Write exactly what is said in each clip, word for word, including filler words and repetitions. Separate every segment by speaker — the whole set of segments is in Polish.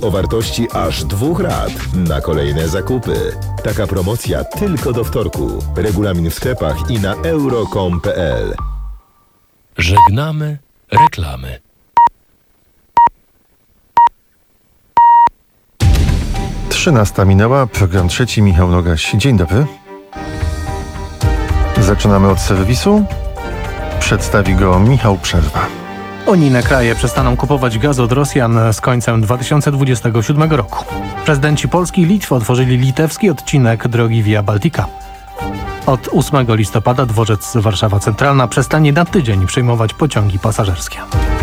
Speaker 1: o wartości aż dwóch rat na kolejne zakupy. Taka promocja tylko do wtorku. Regulamin w sklepach i na euro kropka com kropka p l.
Speaker 2: Żegnamy reklamy.
Speaker 3: Trzynasta minęła, program trzeci, Michał Nogaś. Dzień dobry. Zaczynamy od serwisu. Przedstawi go Michał Przerwa.
Speaker 4: Unijne kraje przestaną kupować gaz od Rosjan z końcem dwa tysiące dwudziestego siódmego roku. Prezydenci Polski i Litwy otworzyli litewski odcinek drogi Via Baltica. Od ósmego listopada dworzec Warszawa Centralna przestanie na tydzień przyjmować pociągi pasażerskie.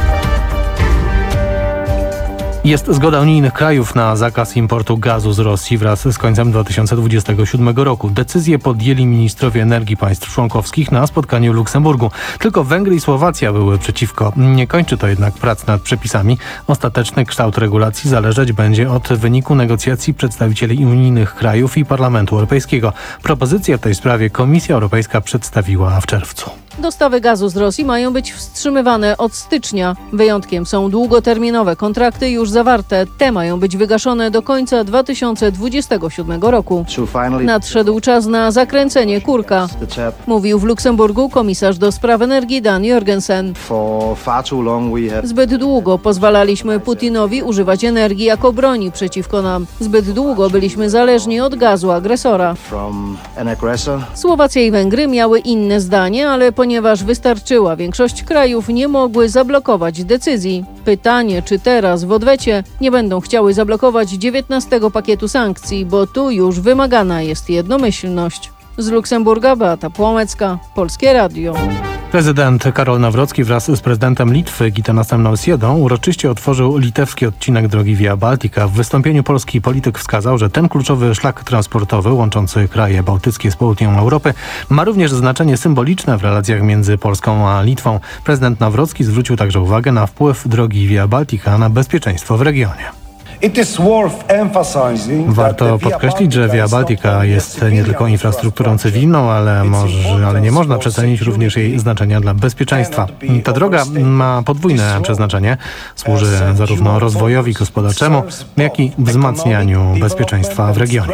Speaker 4: Jest zgoda unijnych krajów na zakaz importu gazu z Rosji wraz z końcem dwa tysiące dwudziestego siódmego roku. Decyzję podjęli ministrowie energii państw członkowskich na spotkaniu w Luksemburgu. Tylko Węgry i Słowacja były przeciwko. Nie kończy to jednak prac nad przepisami. Ostateczny kształt regulacji zależeć będzie od wyniku negocjacji przedstawicieli unijnych krajów i Parlamentu Europejskiego. Propozycję w tej sprawie Komisja Europejska przedstawiła w czerwcu.
Speaker 5: Dostawy gazu z Rosji mają być wstrzymywane od stycznia. Wyjątkiem są długoterminowe kontrakty już zawarte. Te mają być wygaszone do końca dwa tysiące dwudziestego siódmego roku. Nadszedł czas na zakręcenie kurka, mówił w Luksemburgu komisarz do spraw energii Dan Jorgensen. Zbyt długo pozwalaliśmy Putinowi używać energii jako broni przeciwko nam. Zbyt długo byliśmy zależni od gazu agresora. Słowacja i Węgry miały inne zdanie, ale ponieważ wystarczyła większość krajów, nie mogły zablokować decyzji. Pytanie, czy teraz w odwecie nie będą chciały zablokować dziewiętnastego pakietu sankcji, bo tu już wymagana jest jednomyślność. Z Luksemburga Beata Płomecka, Polskie Radio.
Speaker 4: Prezydent Karol Nawrocki wraz z prezydentem Litwy Gitanas Nausėdą uroczyście otworzył litewski odcinek drogi Via Baltica. W wystąpieniu polski polityk wskazał, że ten kluczowy szlak transportowy łączący kraje bałtyckie z południem Europy ma również znaczenie symboliczne w relacjach między Polską a Litwą. Prezydent Nawrocki zwrócił także uwagę na wpływ drogi Via Baltica na bezpieczeństwo w regionie. Warto podkreślić, że Via Baltica jest nie tylko infrastrukturą cywilną, ale, może, ale nie można przecenić również jej znaczenia dla bezpieczeństwa. Ta droga ma podwójne przeznaczenie. Służy zarówno rozwojowi gospodarczemu, jak i wzmacnianiu bezpieczeństwa w regionie.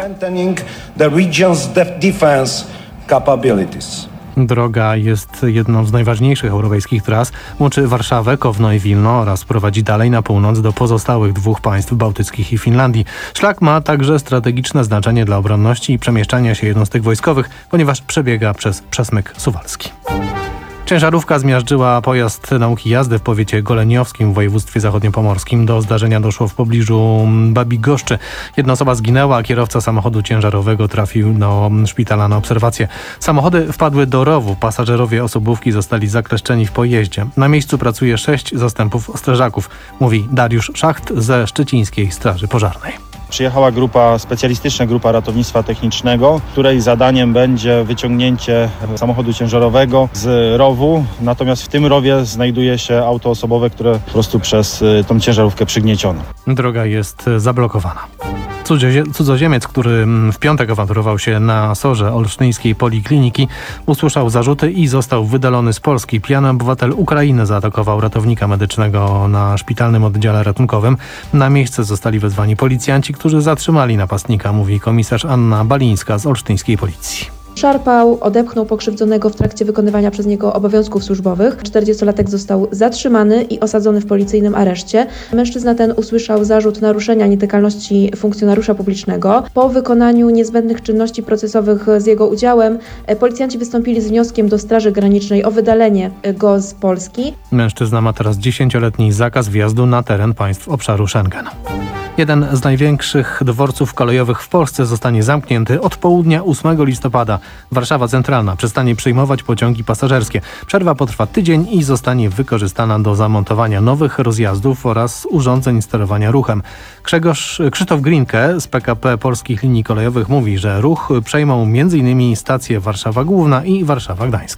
Speaker 4: Droga jest jedną z najważniejszych europejskich tras. Łączy Warszawę, Kowno i Wilno oraz prowadzi dalej na północ do pozostałych dwóch państw bałtyckich i Finlandii. Szlak ma także strategiczne znaczenie dla obronności i przemieszczania się jednostek wojskowych, ponieważ przebiega przez przesmyk suwalski. Ciężarówka zmiażdżyła pojazd nauki jazdy w powiecie goleniowskim w województwie zachodniopomorskim. Do zdarzenia doszło w pobliżu Babigoszczy. Jedna osoba zginęła, a kierowca samochodu ciężarowego trafił do szpitala na obserwację. Samochody wpadły do rowu. Pasażerowie osobówki zostali zakleszczeni w pojeździe. Na miejscu pracuje sześć zastępów strażaków, mówi Dariusz Szacht ze Szczecińskiej Straży Pożarnej.
Speaker 6: Przyjechała grupa, specjalistyczna grupa ratownictwa technicznego, której zadaniem będzie wyciągnięcie samochodu ciężarowego z rowu. Natomiast w tym rowie znajduje się auto osobowe, które po prostu przez tą ciężarówkę przygnieciono.
Speaker 4: Droga jest zablokowana. Cudzoziemiec, który w piątek awanturował się na sorze olsztyńskiej polikliniki, usłyszał zarzuty i został wydalony z Polski. Pijany obywatel Ukrainy zaatakował ratownika medycznego na szpitalnym oddziale ratunkowym. Na miejsce zostali wezwani policjanci, którzy zatrzymali napastnika, mówi komisarz Anna Balińska z olsztyńskiej policji.
Speaker 7: Szarpał, odepchnął pokrzywdzonego w trakcie wykonywania przez niego obowiązków służbowych. czterdziestolatek został zatrzymany i osadzony w policyjnym areszcie. Mężczyzna ten usłyszał zarzut naruszenia nietykalności funkcjonariusza publicznego. Po wykonaniu niezbędnych czynności procesowych z jego udziałem policjanci wystąpili z wnioskiem do Straży Granicznej o wydalenie go z Polski.
Speaker 4: Mężczyzna ma teraz dziesięcioletni zakaz wjazdu na teren państw obszaru Schengen. Jeden z największych dworców kolejowych w Polsce zostanie zamknięty od południa ósmego listopada. Warszawa Centralna przestanie przyjmować pociągi pasażerskie. Przerwa potrwa tydzień i zostanie wykorzystana do zamontowania nowych rozjazdów oraz urządzeń sterowania ruchem. Grzegorz Krzysztof Grinke z P K P Polskich Linii Kolejowych mówi, że ruch przejmą m.in. stacje Warszawa Główna i Warszawa Gdańska.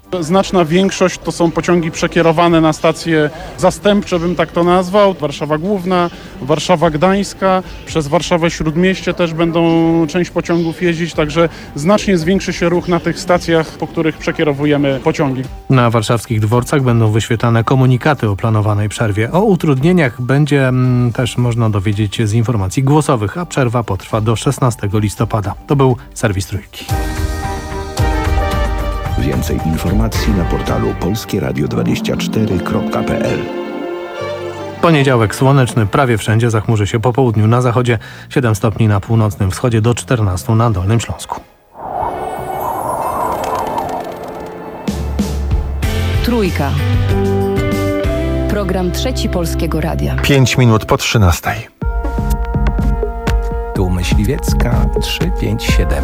Speaker 8: Znaczna większość to są pociągi przekierowane na stacje zastępcze, bym tak to nazwał. Warszawa Główna, Warszawa Gdańska, przez Warszawę Śródmieście też będą część pociągów jeździć, także znacznie zwiększy się ruch na tych stacjach, po których przekierowujemy pociągi.
Speaker 4: Na warszawskich dworcach będą wyświetlane komunikaty o planowanej przerwie. O utrudnieniach będzie mm, też można dowiedzieć się z informacji głosowych, a przerwa potrwa do szesnastego listopada. To był serwis Trójki.
Speaker 9: Więcej informacji na portalu polskie radio dwadzieścia cztery kropka p l.
Speaker 4: Poniedziałek słoneczny, prawie wszędzie, zachmurzy się po południu na zachodzie, siedem stopni na północnym wschodzie do czternastu na Dolnym Śląsku.
Speaker 10: Trójka. Program Trzeci Polskiego Radia.
Speaker 3: Pięć minut po trzynastej.
Speaker 11: Tu Myśliwiecka trzysta pięćdziesiąt siedem.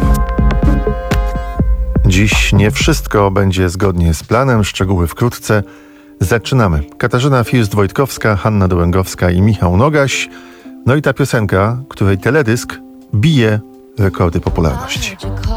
Speaker 3: Dziś nie wszystko będzie zgodnie z planem, szczegóły wkrótce. Zaczynamy. Katarzyna First-Wojtkowska, Hanna Dołęgowska i Michał Nogaś. No i ta piosenka, której teledysk bije rekordy popularności.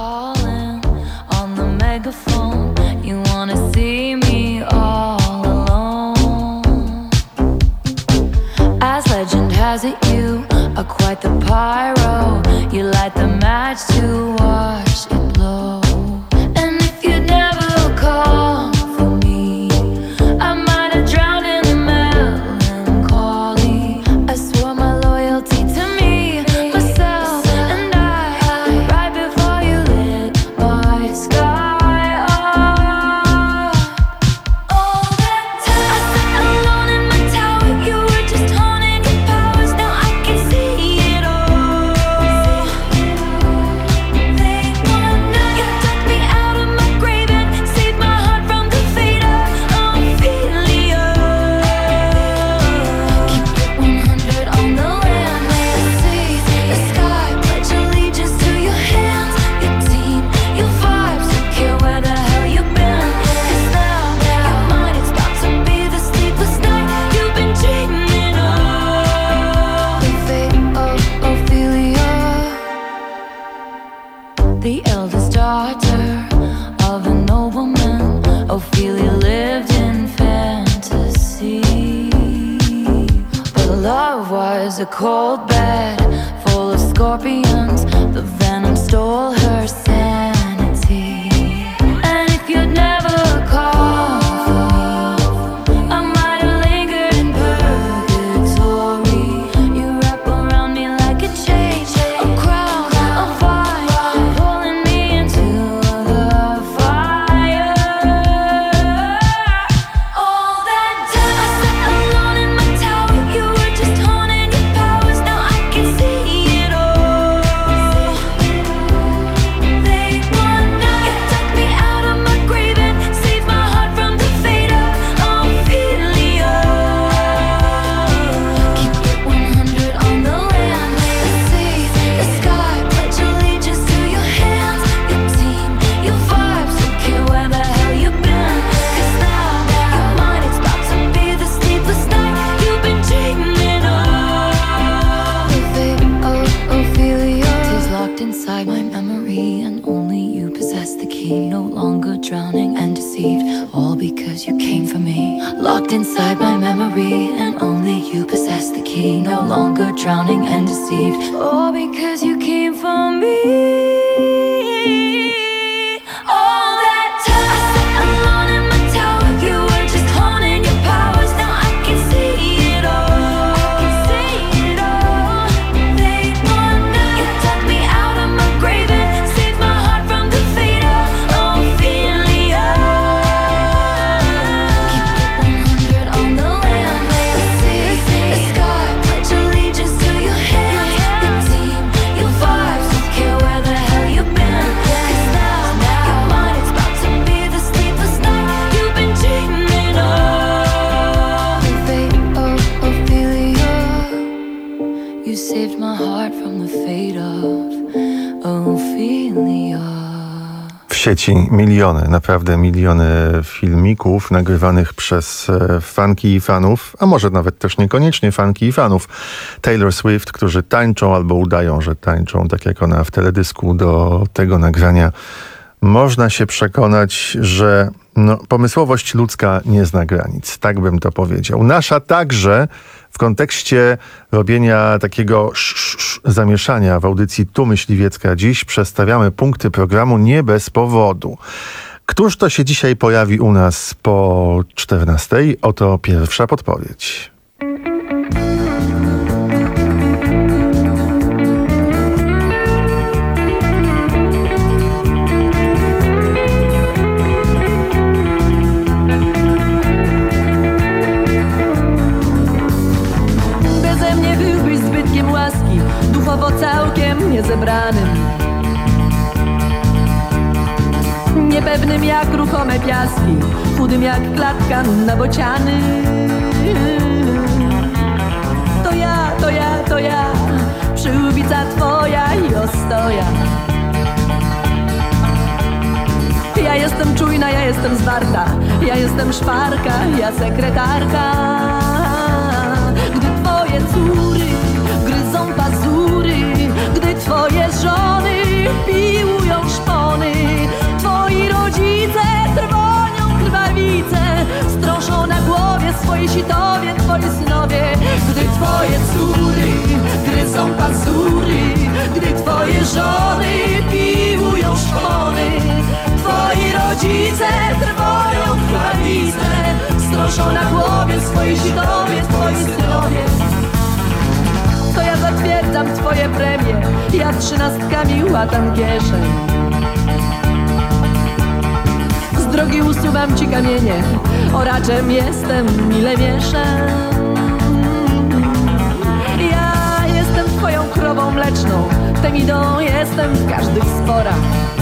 Speaker 3: W sieci miliony, naprawdę miliony filmików nagrywanych przez fanki i fanów, a może nawet też niekoniecznie fanki i fanów Taylor Swift, którzy tańczą albo udają, że tańczą, tak jak ona w teledysku. Do tego nagrania można się przekonać, że No, pomysłowość ludzka nie zna granic, tak bym to powiedział. Nasza także w kontekście robienia takiego sz, sz, zamieszania w audycji Tu Myśliwiecka dziś przestawiamy punkty programu nie bez powodu. Któż to się dzisiaj pojawi u nas po czternastej? Oto pierwsza podpowiedź.
Speaker 12: Beze mnie byłbyś zbytkiem łaski, duchowo całkiem niezebranym, niepewnym jak ruchome piaski, chudym jak klatka na bociany. To ja, to ja, to ja, przyłbica twoja i ostoja. Ja jestem czujna, ja jestem zwarta, ja jestem szparka, ja sekretarka. Gdy twoje córy gryzą pazury, gdy twoje żony piłują szpony, twoi rodzice trwonią krwawice, strążą na głowie swoje sitowie, twoi synowie. Gdy twoje córy gryzą pazury, gdy twoje żony piłują szpony, twoi rodzice trwoją krwawice, strążą na głowie swoje sitowie, twoi synowie. To ja zatwierdzam twoje premie, ja trzynastkami łatam kieszeń. Z drogi usuwam ci kamienie, oraczem jestem, mile mieszę. Ja jestem twoją krową mleczną, temidą jestem w każdych sporach.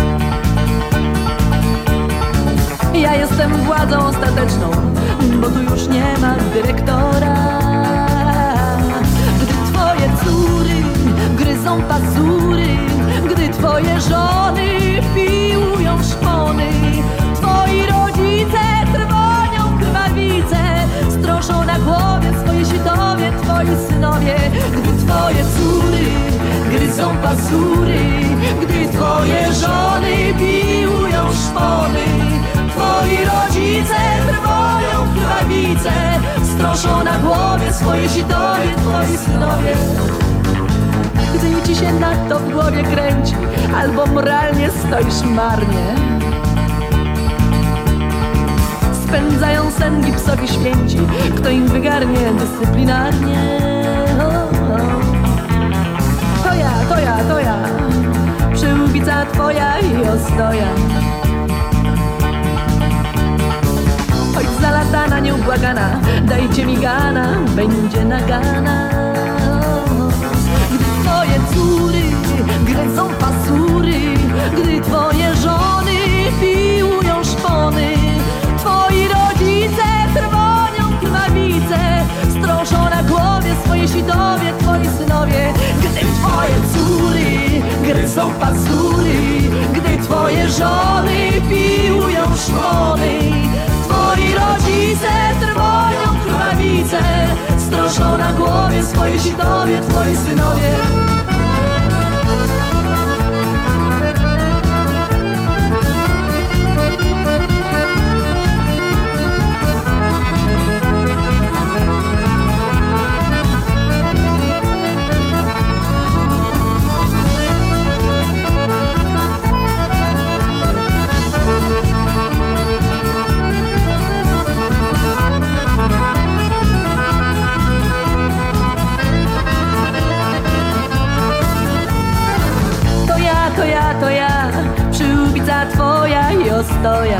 Speaker 12: Ja jestem władzą ostateczną, bo tu już nie ma dyrektora. Gdy twoje córy gryzą pazury, gdy twoje żony piłują szpony, twoi rodzice trwonią krwawice, strążą na głowie swoje sitowie, twoi synowie. Gdy twoje córy gryzą pazury, gdy twoje żony piłują szpony, twoi rodzice trwoją krwawice, strążą na głowie swoje sitowie, twoi synowie. Gdy ci się na to w głowie kręci, albo moralnie stoisz marnie, spędzają sen gipsowi święci, kto im wygarnie dyscyplinarnie. O, o. To ja, to ja, to ja, przyłbica twoja i ostoja. Choć zalatana, nieubłagana, dajcie mi gana, będzie nagana. Gdy twoje córy gryzą pasury, gdy twoje żony piłują szpony, twoi rodzice trwonią krwawice, strążą na głowie swoje sitowie, twoi synowie. Gdy twoje córy gryzą pasury, gdy twoje żony piłują szpony, twoi rodzice trwoją krwawice, strążą na głowie swoje sitowie, twoi synowie. To ja, to ja, przyłbica twoja i ostoja.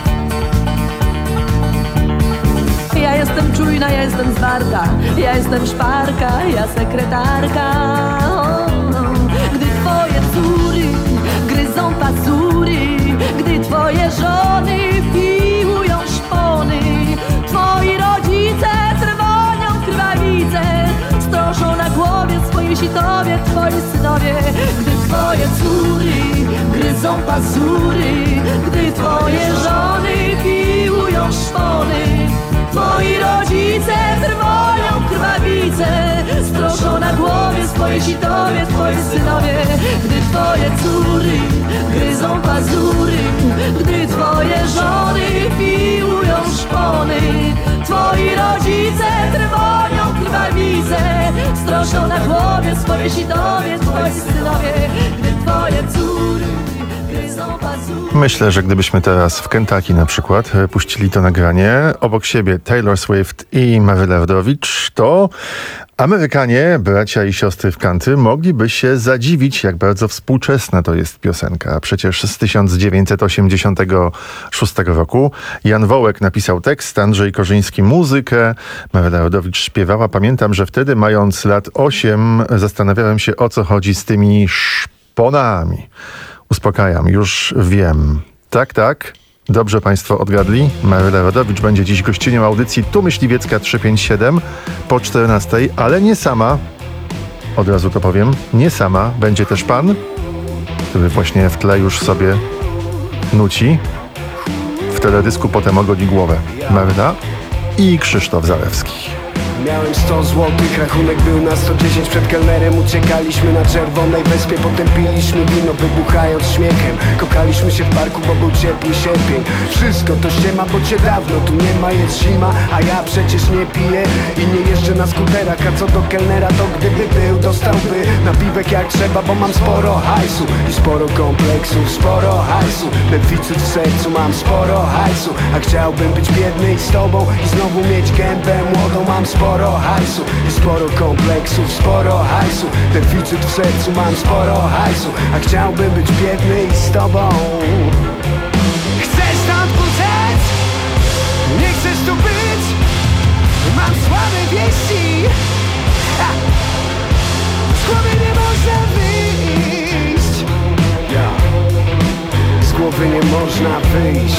Speaker 12: Ja jestem czujna, ja jestem zwarta, ja jestem szparka, ja sekretarka. O, o. Gdy twoje córy gryzą pazury, gdy twoje żony piłują szpony, twoi rodzice trwonią krwawice, strążą na głowie swoje sitowie, twoi synowie. Gdy twoje córy gryzą pazury, gdy twoje żony piłują szpony, twoi rodzice trwoją krwawice, krwawice stroszą na głowie swoje sitowie, twoje synowie. Gdy twoje córy gryzą pazury, gdy twoje żony piłują szpony, twoi rodzice trwonią krwawice stroszą na głowie swoje sitowie, twoje synowie. Gdy twoje córy gryzą pazury.
Speaker 3: Myślę, że gdybyśmy teraz w Kentucky na przykład puścili to nagranie, obok siebie Taylor Swift i Mary Lawrowicz, to Amerykanie, bracia i siostry w country, mogliby się zadziwić, jak bardzo współczesna to jest piosenka. Przecież z tysiąc dziewięćset osiemdziesiątego szóstego roku Jan Wołek napisał tekst, Andrzej Korzyński muzykę, Mary Lawrowicz śpiewała. Pamiętam, że wtedy, mając lat osiem, zastanawiałem się, o co chodzi z tymi szponami. Uspokajam, już wiem. Tak, tak. Dobrze państwo odgadli. Mary Lawrowicz będzie dziś gościnią audycji Tu Myśliwiecka trzysta pięćdziesiąt siedem po czternastej, ale nie sama. Od razu to powiem. Nie sama. Będzie też pan, który właśnie w tle już sobie nuci. W teledysku potem ogoli głowę. Maryla i Krzysztof Zalewski.
Speaker 13: Miałem sto złotych, rachunek był na sto dziesięć. Przed kelnerem uciekaliśmy na Czerwonej Wyspie. Potem piliśmy wino, wybuchając śmiechem. Kokaliśmy się w parku, bo był ciepły sierpień. Wszystko to ściema, bo cię dawno tu nie ma, jest zima. A ja przecież nie piję i nie jeżdżę na skuterach. A co do kelnera, to gdyby był, dostałby napiwek jak trzeba. Bo mam sporo hajsu i sporo kompleksów, sporo hajsu. Deficyt w sercu, mam sporo hajsu. A chciałbym być biedny i z tobą i znowu mieć gębę młodą. Mam sporo Sporo hajsu i sporo kompleksów, sporo hajsu. Deficyt w sercu, mam sporo hajsu. A chciałbym być biedny i z tobą. Chcesz stąd uciec? Nie chcesz tu być? Mam słabe wieści. Ha! Z głowy nie można wyjść. Ja. Z głowy nie można wyjść.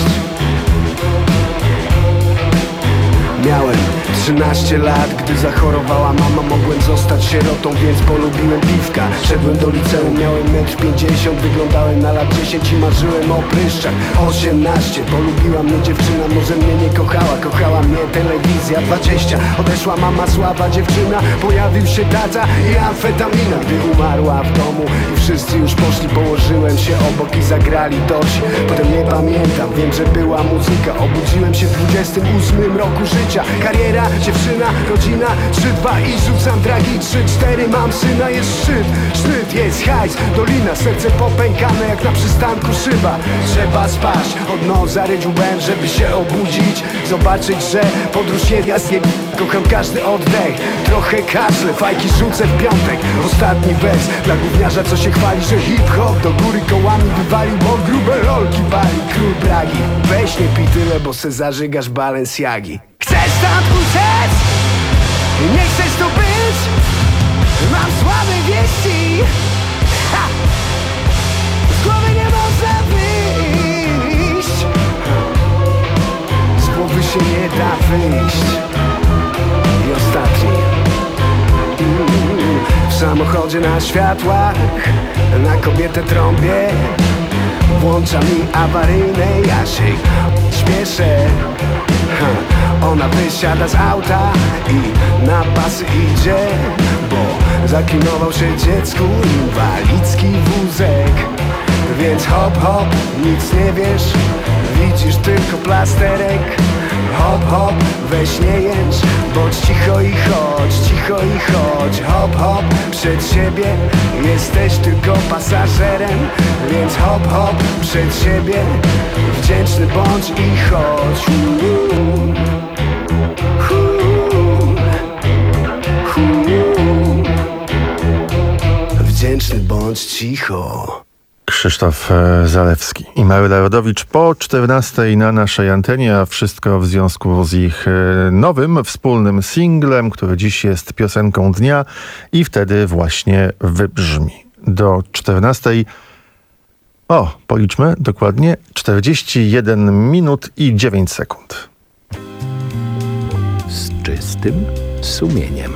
Speaker 13: Miałem trzynaście lat, gdy zachorowała mama. Mogłem zostać sierotą, więc polubiłem piwka. Szedłem do liceum, miałem metr pięćdziesiąt. Wyglądałem na lat dziesięć i marzyłem o pryszczach. osiemnaście, polubiła mnie dziewczyna. Może mnie nie kochała, kochała mnie telewizja. dwadzieścia, odeszła mama słaba dziewczyna. Pojawił się tata i amfetamina. Gdy umarła w domu i wszyscy już poszli, położyłem się obok i zagrali dość. Potem nie pamiętam, wiem, że była muzyka. Obudziłem się w dwudziestym ósmym roku życia. Kariera, dziewczyna, rodzina, trzy dwa i rzucam dragi. Trzy cztery, mam syna, jest szczyt. Sznyt, jest hajs, dolina, serce popękane jak na przystanku szyba. Trzeba spać, od noc zaryć łbem, żeby się obudzić. Zobaczyć, że podróż nie jasnie. Kocham każdy oddech, trochę kaszle, fajki rzucę w piątek. Ostatni wers dla gówniarza, co się chwali, że hip-hop do góry kołami wywalił, bo grube lolki wali. Król Pragi, weź nie pij tyle, bo se zażygasz Balenciagi. Chcesz stąd uciec? Nie chcesz tu być? Mam słabe wieści. Ha! Z głowy nie można wyjść. Z głowy się nie da wyjść. I ostatni. Mm, w samochodzie na światłach, na kobietę trąbię. Włącza mi awaryjne, ja się śpieszę. Ha. Ona wysiada z auta i na pasy idzie, bo zaklinował się dziecku inwalidzki wózek. Więc hop hop, nic nie wiesz, widzisz tylko plasterek. Hop hop, weź nie jęcz, bądź cicho i chodź, cicho i chodź. Hop hop, przed siebie jesteś tylko pasażerem. Więc hop hop, przed siebie wdzięczny bądź i chodź. Uuu. Wdzięczny bądź cicho.
Speaker 3: Krzysztof Zalewski i Mary Lawrowicz po czternastej na naszej antenie, a wszystko w związku z ich nowym, wspólnym singlem, który dziś jest piosenką dnia i wtedy właśnie wybrzmi. Do czternastej, o, policzmy dokładnie, czterdzieści jeden minut i dziewięć sekund.
Speaker 9: Z czystym sumieniem.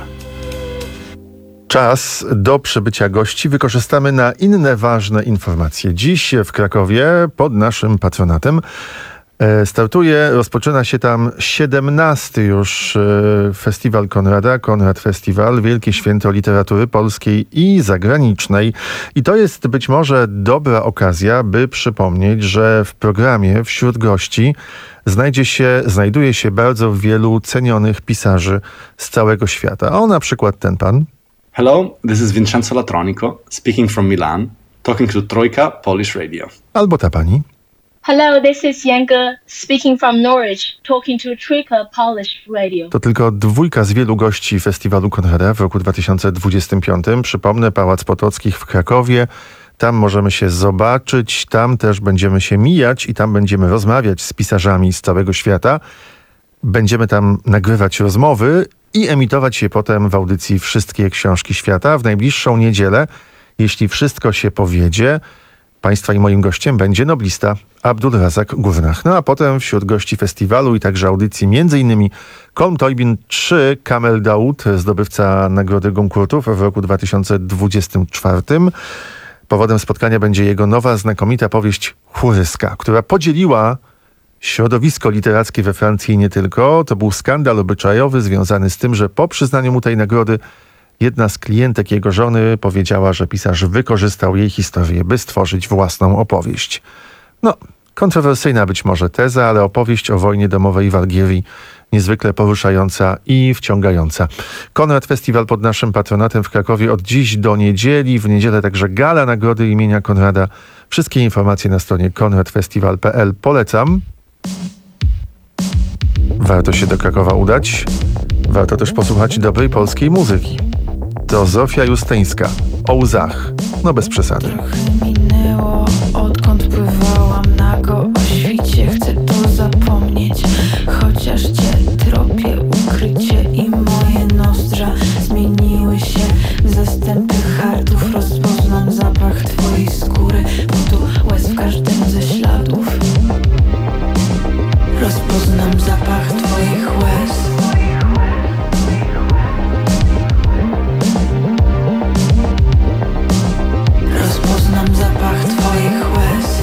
Speaker 3: Czas do przybycia gości wykorzystamy na inne ważne informacje. Dziś w Krakowie pod naszym patronatem Startuje, rozpoczyna się tam siedemnasty już Festiwal Konrada, Konrad Festiwal, wielkie święto literatury polskiej i zagranicznej. I to jest być może dobra okazja, by przypomnieć, że w programie wśród gości znajdzie się, znajduje się bardzo wielu cenionych pisarzy z całego świata. O, na przykład ten pan.
Speaker 14: Hello, this is Vincenzo Latronico, speaking from Milan, talking to Trójka Polish Radio.
Speaker 3: Albo ta pani.
Speaker 15: Hello, this is Yanga, speaking from Norwich, talking to Trójka Polish Radio.
Speaker 3: To tylko dwójka z wielu gości Festiwalu Konrada w roku dwa tysiące dwudziestym piątym. Przypomnę, Pałac Potockich w Krakowie. Tam możemy się zobaczyć, tam też będziemy się mijać i tam będziemy rozmawiać z pisarzami z całego świata. Będziemy tam nagrywać rozmowy i emitować je potem w audycji Wszystkie Książki Świata. W najbliższą niedzielę, jeśli wszystko się powiedzie, Państwa i moim gościem będzie noblista Abdulrazak Gurnah. No a potem wśród gości festiwalu i także audycji między innymi Kolm Toybin trzy, Kamel Daoud, zdobywca Nagrody Goncourtów w roku dwa tysiące dwudziestym czwartym. Powodem spotkania będzie jego nowa, znakomita powieść Churyska, która podzieliła środowisko literackie we Francji i nie tylko. To był skandal obyczajowy związany z tym, że po przyznaniu mu tej nagrody jedna z klientek jego żony powiedziała, że pisarz wykorzystał jej historię, by stworzyć własną opowieść. No, kontrowersyjna być może teza, ale opowieść o wojnie domowej w Algierii niezwykle poruszająca i wciągająca. Konrad Festiwal pod naszym patronatem w Krakowie od dziś do niedzieli. W niedzielę także gala nagrody imienia Konrada. Wszystkie informacje na stronie konrad festiwal kropka p l. Polecam. Warto się do Krakowa udać. Warto też posłuchać dobrej polskiej muzyki. To Zofia Justeńska. O łzach. No bez przesady.
Speaker 16: Minęło, odkąd pływałam nago o świcie. Chcę to zapomnieć, chociaż cię tropię. Ukrycie i moje nozdrza zmieniły się w zastępy hartów. Rozpoznam zapach twojej skóry, potu łez w każdym ze śladów. Rozpoznam zapach twoich łez. Rozpoznam zapach twoich łez.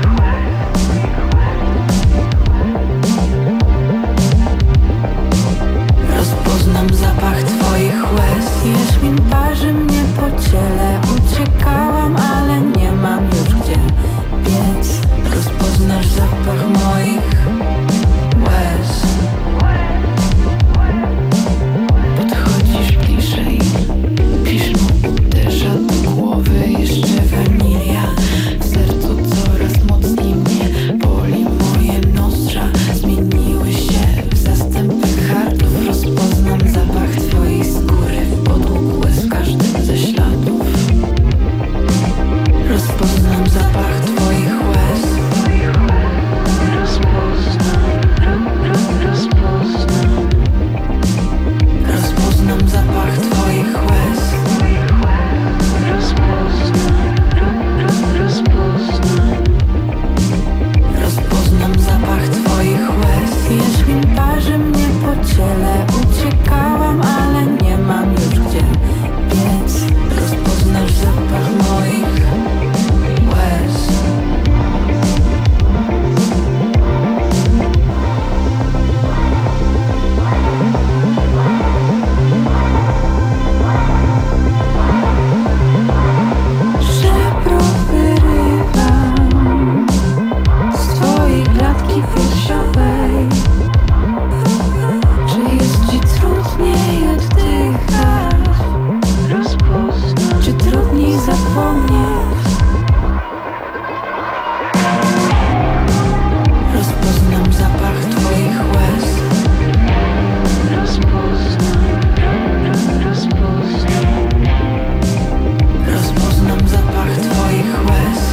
Speaker 16: Rozpoznam zapach twoich łez. Jaśmin parzy mnie po ciele. Uciekałam, ale nie mam już gdzie biec. Rozpoznasz zapach moich łez. Podchodzisz bliżej. Piszmu uderza do głowy. Jeszcze wanilia. W sercu coraz mocniej mnie boli. Moje nozdrza zmieniły się w zastępy hartów. Rozpoznam zapach twojej skóry w podług łez w każdym ze śladów. Rozpoznam zapach twoich łez. Rozpoznam zapach twoich łez. Rozpoznam zapach twoich łez. Jaśmin parzy mnie po ciele. Uciekałam, ale nie mam już gdzie biec. Rozpoznasz zapach moich łez. Żebro wyrywam z twojej klatki piersiowej. Czy jest ci trudniej oddychać? Czy trudniej zapomnieć? Rozpoznam zapach twoich łez. Rozpoznam zapach twoich łez.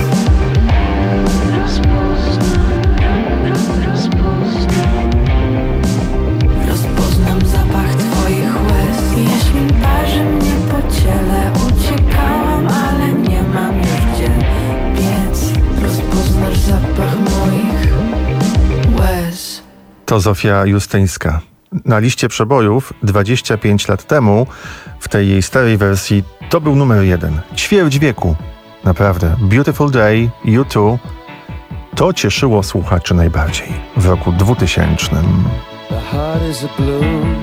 Speaker 16: Rozpoznam zapach twoich łez. Jaśmin parzy mnie po ciele. Uciekałam, ale nie mam już gdzie biec. Rozpoznasz zapach moich łez.
Speaker 3: To Zofia Justeńska. Na liście przebojów dwadzieścia pięć lat temu, w tej jej starej wersji, to był numer jeden. Ćwierć wieku. Naprawdę. Beautiful Day, U two. To cieszyło słuchaczy najbardziej w roku dwutysięcznym.
Speaker 17: The heart is a balloon,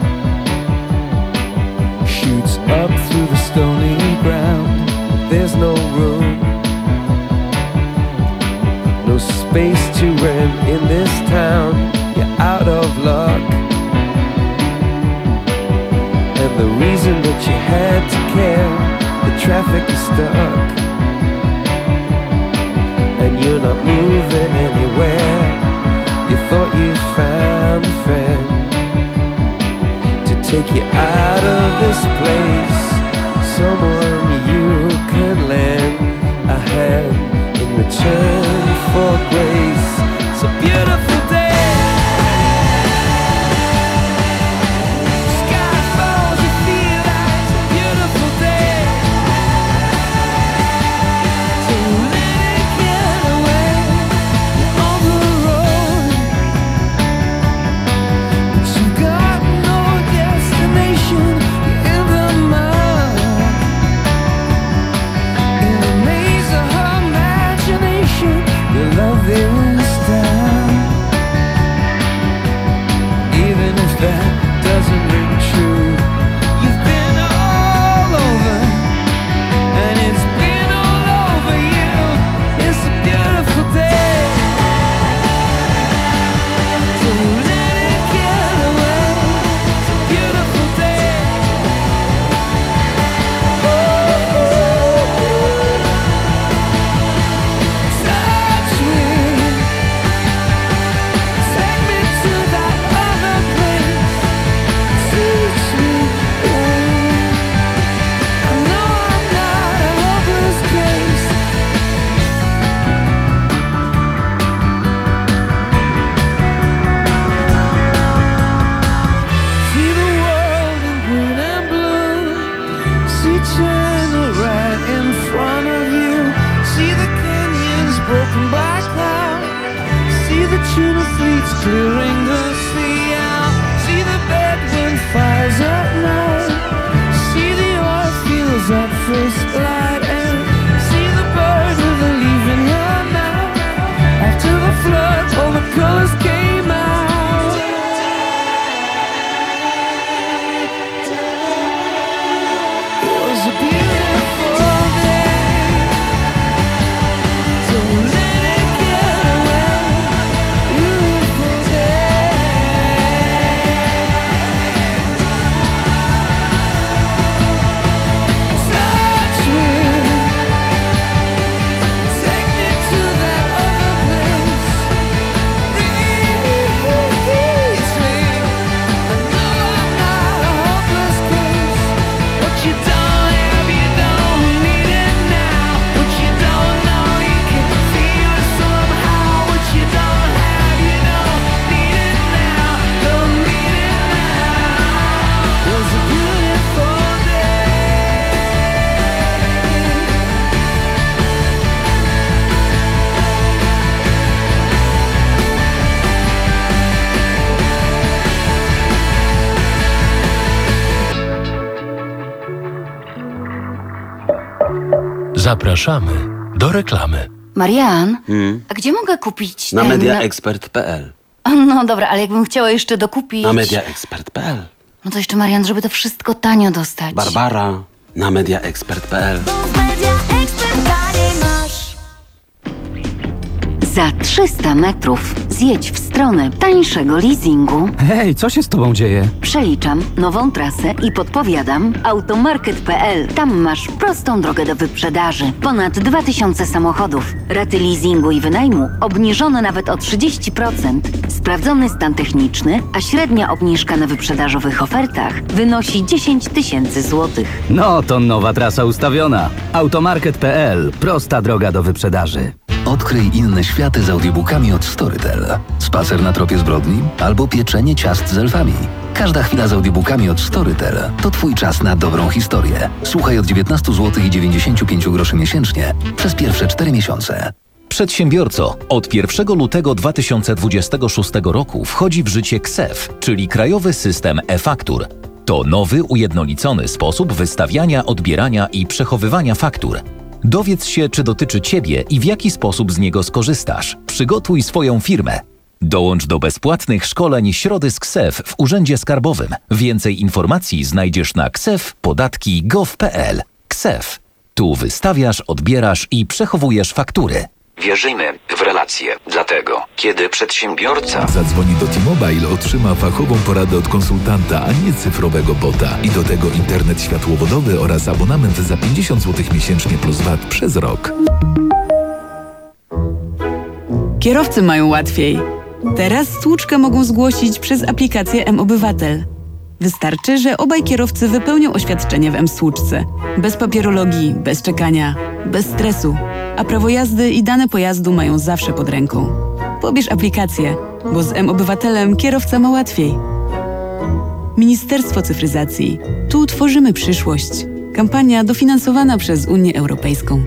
Speaker 17: shoots up through the stony ground. There's no room, no space to rent in this town. You're out of luck, and the reason that you had to care, the traffic is stuck, and you're not moving anywhere. You thought you found a friend to take you out of this place, someone you could lend a hand in return for grace. It's a beautiful day. Sky falls, you feel like it's a beautiful day. So let it get away on the road, but you got no destination. You're in the mud, in the maze of her imagination. Your love is down, even if that doesn't ring true. You've been all over, and it's been all over you. It's a beautiful day, so let it get away. It's a beautiful day. Touch me, take me to that other place. Teach me, I know I'm not a hopeless case. See the world in green and blue. See China right in front of you. See the canyons broken by cloud. See the tuna fleets clearing the sea out. See the bedroom fires at night. See the oil fields at first light. And see the birds with a leaf in her mouth. After the flood, all the colors came out. It was a beautiful day, so let it get away. Beautiful touch me, take me to that other place. Release me, I know I'm not a hopeless case. What you don't have, you don't need it now. What you don't know, you can feel it somehow. What you don't have, you don't need it now. Don't need it now. It was a beautiful day.
Speaker 2: Zapraszamy do reklamy.
Speaker 18: Marian,
Speaker 19: Hmm?
Speaker 18: a gdzie mogę kupić
Speaker 19: Na
Speaker 18: ten...
Speaker 19: mediaexpert kropka p l.
Speaker 18: No dobra, ale jakbym chciała jeszcze dokupić...
Speaker 19: Na mediaexpert kropka p l.
Speaker 18: No to jeszcze, Marian, żeby to wszystko tanio dostać.
Speaker 19: Barbara, na mediaexpert kropka p l.
Speaker 18: Za trzysta metrów zjedź w stronę tańszego leasingu.
Speaker 11: Hej, co się z tobą dzieje?
Speaker 18: Przeliczam nową trasę i podpowiadam automarket kropka p l. Tam masz prostą drogę do wyprzedaży. Ponad dwa tysiące samochodów. Raty leasingu i wynajmu obniżone nawet o trzydzieści procent. Sprawdzony stan techniczny, a średnia obniżka na wyprzedażowych ofertach wynosi dziesięć tysięcy złotych.
Speaker 11: No, to nowa trasa ustawiona. automarket kropka p l. Prosta droga do wyprzedaży.
Speaker 20: Odkryj inne światy z audiobookami od Storytel. Spacer na tropie zbrodni albo pieczenie ciast z elfami. Każda chwila z audiobookami od Storytel to Twój czas na dobrą historię. Słuchaj od dziewiętnaście złotych i dziewięćdziesiąt pięć groszy miesięcznie przez pierwsze cztery miesiące.
Speaker 21: Przedsiębiorco, od pierwszego lutego dwa tysiące dwudziestego szóstego roku wchodzi w życie K S E F, czyli Krajowy System e-Faktur. To nowy, ujednolicony sposób wystawiania, odbierania i przechowywania faktur. Dowiedz się, czy dotyczy Ciebie i w jaki sposób z niego skorzystasz. Przygotuj swoją firmę. Dołącz do bezpłatnych szkoleń Środy z K S E F w Urzędzie Skarbowym. Więcej informacji znajdziesz na ksef podatki kropka gov kropka pl. K S E F. Tu wystawiasz, odbierasz i przechowujesz faktury.
Speaker 20: Wierzymy w relacje. Dlatego, kiedy przedsiębiorca
Speaker 1: zadzwoni do T-Mobile, otrzyma fachową poradę od konsultanta, a nie cyfrowego bota. I do tego internet światłowodowy oraz abonament za pięćdziesiąt złotych miesięcznie plus V A T przez rok.
Speaker 22: Kierowcy mają łatwiej. Teraz stłuczkę mogą zgłosić przez aplikację M-Obywatel. Wystarczy, że obaj kierowcy wypełnią oświadczenie w M-Stłuczce. Bez papierologii, bez czekania, bez stresu. A prawo jazdy i dane pojazdu mają zawsze pod ręką. Pobierz aplikację, bo z M-Obywatelem kierowca ma łatwiej. Ministerstwo Cyfryzacji. Tu tworzymy przyszłość. Kampania dofinansowana przez Unię Europejską.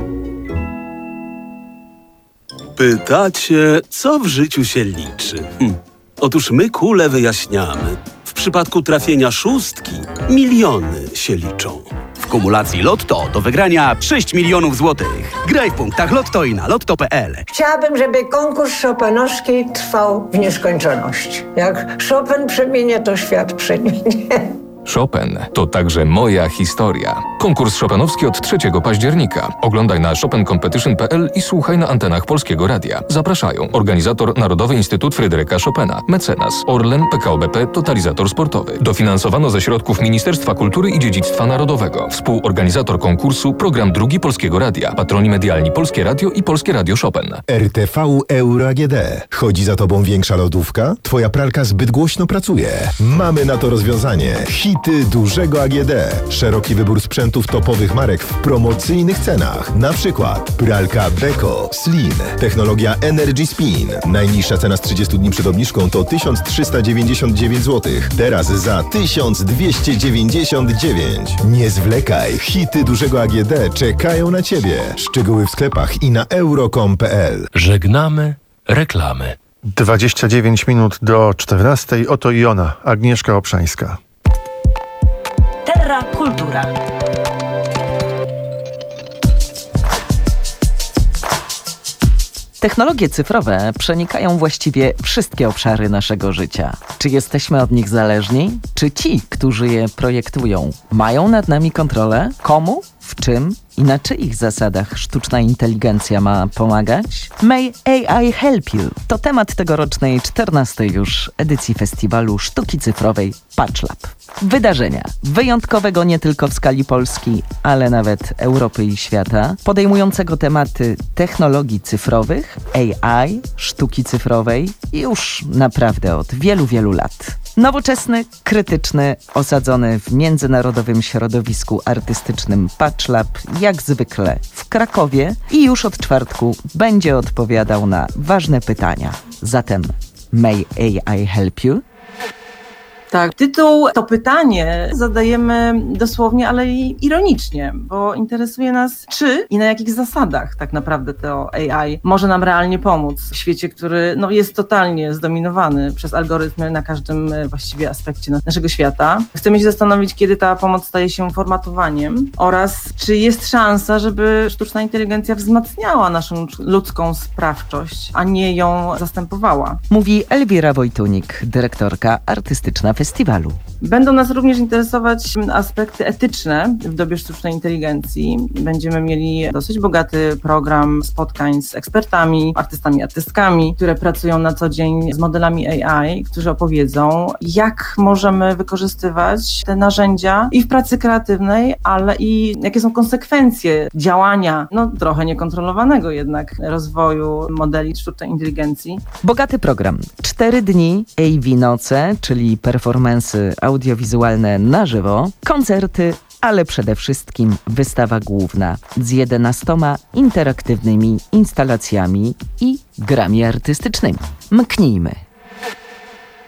Speaker 19: Pytacie, co w życiu się liczy? Hm. Otóż my kule wyjaśniamy. W przypadku trafienia szóstki miliony się liczą.
Speaker 11: W kumulacji Lotto do wygrania sześć milionów złotych. Graj w punktach Lotto i na lotto kropka p l.
Speaker 23: Chciałabym, żeby konkurs chopinowski trwał w nieskończoność. Jak Chopin przemienia, to świat przemienie.
Speaker 24: Chopin to także moja historia. Konkurs chopinowski od trzeciego października. Oglądaj na chopin competition kropka p l i słuchaj na antenach Polskiego Radia. Zapraszają organizator Narodowy Instytut Fryderyka Chopina, mecenas Orlen, P K O B P, Totalizator Sportowy. Dofinansowano ze środków Ministerstwa Kultury i Dziedzictwa Narodowego. Współorganizator konkursu Program Drugi Polskiego Radia. Patroni medialni Polskie Radio i Polskie Radio Chopin.
Speaker 25: R T V Euro A G D. Chodzi za tobą większa lodówka? Twoja pralka zbyt głośno pracuje? Mamy na to rozwiązanie. Hity dużego A G D. Szeroki wybór sprzętów topowych marek w promocyjnych cenach. Na przykład pralka Beko Slim. Technologia Energy Spin. Najniższa cena z trzydziestu dni przed obniżką to tysiąc trzysta dziewięćdziesiąt dziewięć złotych. Teraz za tysiąc dwieście dziewięćdziesiąt dziewięć. Nie zwlekaj. Hity dużego A G D czekają na Ciebie. Szczegóły w sklepach i na euro kropka com kropka p l.
Speaker 2: Żegnamy reklamy.
Speaker 3: dwadzieścia dziewięć minut do czternastej. Oto i ona, Agnieszka Obszańska.
Speaker 26: Terra Kultura. Technologie cyfrowe przenikają właściwie wszystkie obszary naszego życia. Czy jesteśmy od nich zależni? Czy ci, którzy je projektują, mają nad nami kontrolę? Komu? W czym i na czyich zasadach sztuczna inteligencja ma pomagać? May A I help you? To temat tegorocznej czternastej już edycji Festiwalu Sztuki Cyfrowej PatchLab. Wydarzenia wyjątkowego nie tylko w skali Polski, ale nawet Europy i świata, podejmującego tematy technologii cyfrowych, A I, sztuki cyfrowej już naprawdę od wielu, wielu lat. Nowoczesny, krytyczny, osadzony w międzynarodowym środowisku artystycznym PatchLab, jak zwykle w Krakowie i już od czwartku będzie odpowiadał na ważne pytania. Zatem, may A I help you?
Speaker 27: Tak, tytuł, to pytanie zadajemy dosłownie, ale i ironicznie, bo interesuje nas, czy i na jakich zasadach tak naprawdę to A I może nam realnie pomóc w świecie, który no, jest totalnie zdominowany przez algorytmy na każdym właściwie aspekcie naszego świata. Chcemy się zastanowić, kiedy ta pomoc staje się formatowaniem oraz czy jest szansa, żeby sztuczna inteligencja wzmacniała naszą ludzką sprawczość, a nie ją zastępowała.
Speaker 26: Mówi Elwira Wojtunik, dyrektorka artystyczna festiwalu.
Speaker 27: Będą nas również interesować aspekty etyczne w dobie sztucznej inteligencji. Będziemy mieli dosyć bogaty program spotkań z ekspertami, artystami, artystkami, które pracują na co dzień z modelami A I, którzy opowiedzą, jak możemy wykorzystywać te narzędzia i w pracy kreatywnej, ale i jakie są konsekwencje działania, no trochę niekontrolowanego jednak, rozwoju modeli sztucznej inteligencji.
Speaker 26: Bogaty program. Cztery dni A V noce, czyli performansy audiowizualne na żywo, koncerty, ale przede wszystkim wystawa główna z jedenastoma interaktywnymi instalacjami i grami artystycznymi. Mknijmy.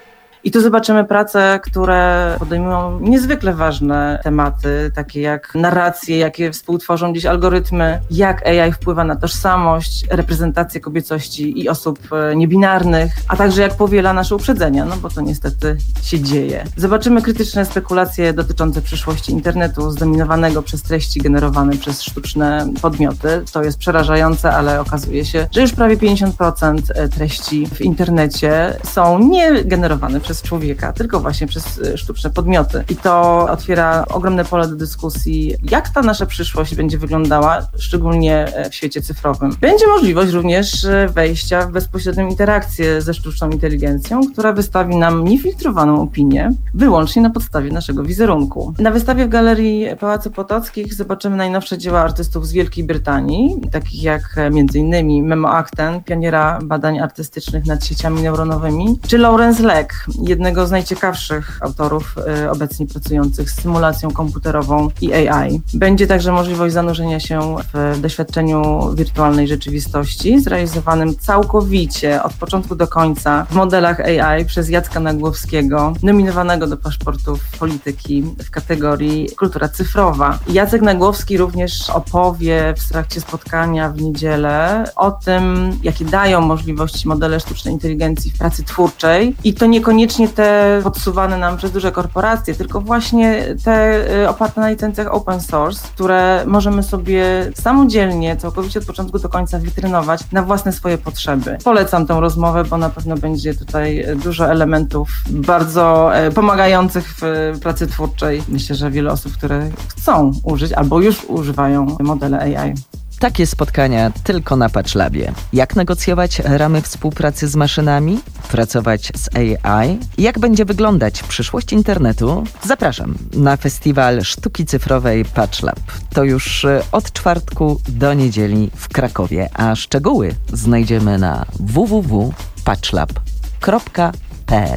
Speaker 27: I tu zobaczymy prace, które podejmują niezwykle ważne tematy, takie jak narracje, jakie współtworzą dziś algorytmy, jak A I wpływa na tożsamość, reprezentację kobiecości i osób niebinarnych, a także jak powiela nasze uprzedzenia, no bo to niestety się dzieje. Zobaczymy krytyczne spekulacje dotyczące przyszłości internetu zdominowanego przez treści generowane przez sztuczne podmioty. To jest przerażające, ale okazuje się, że już prawie pięćdziesiąt procent treści w internecie są nie generowane przez człowieka, tylko właśnie przez sztuczne podmioty. I to otwiera ogromne pole do dyskusji, jak ta nasza przyszłość będzie wyglądała, szczególnie w świecie cyfrowym. Będzie możliwość również wejścia w bezpośrednią interakcję ze sztuczną inteligencją, która wystawi nam niefiltrowaną opinię wyłącznie na podstawie naszego wizerunku. Na wystawie w Galerii Pałacu Potockich zobaczymy najnowsze dzieła artystów z Wielkiej Brytanii, takich jak między innymi Memo Akten, pioniera badań artystycznych nad sieciami neuronowymi, czy Lawrence Leck, jednego z najciekawszych autorów y, obecnie pracujących z symulacją komputerową i A I. Będzie także możliwość zanurzenia się w doświadczeniu wirtualnej rzeczywistości, zrealizowanym całkowicie od początku do końca w modelach A I przez Jacka Nagłowskiego, nominowanego do paszportów polityki w kategorii kultura cyfrowa. Jacek Nagłowski również opowie w trakcie spotkania w niedzielę o tym, jakie dają możliwości modele sztucznej inteligencji w pracy twórczej i to niekoniecznie te podsuwane nam przez duże korporacje, tylko właśnie te oparte na licencjach open source, które możemy sobie samodzielnie, całkowicie od początku do końca wytrynować na własne swoje potrzeby. Polecam tę rozmowę, bo na pewno będzie tutaj dużo elementów bardzo pomagających w pracy twórczej. Myślę, że wiele osób, które chcą użyć albo już używają modele A I.
Speaker 26: Takie spotkania tylko na PatchLabie. Jak negocjować ramy współpracy z maszynami? Pracować z A I? Jak będzie wyglądać przyszłość internetu? Zapraszam na festiwal sztuki cyfrowej PatchLab. To już od czwartku do niedzieli w Krakowie, a szczegóły znajdziemy na w w w kropka patchlab kropka p l.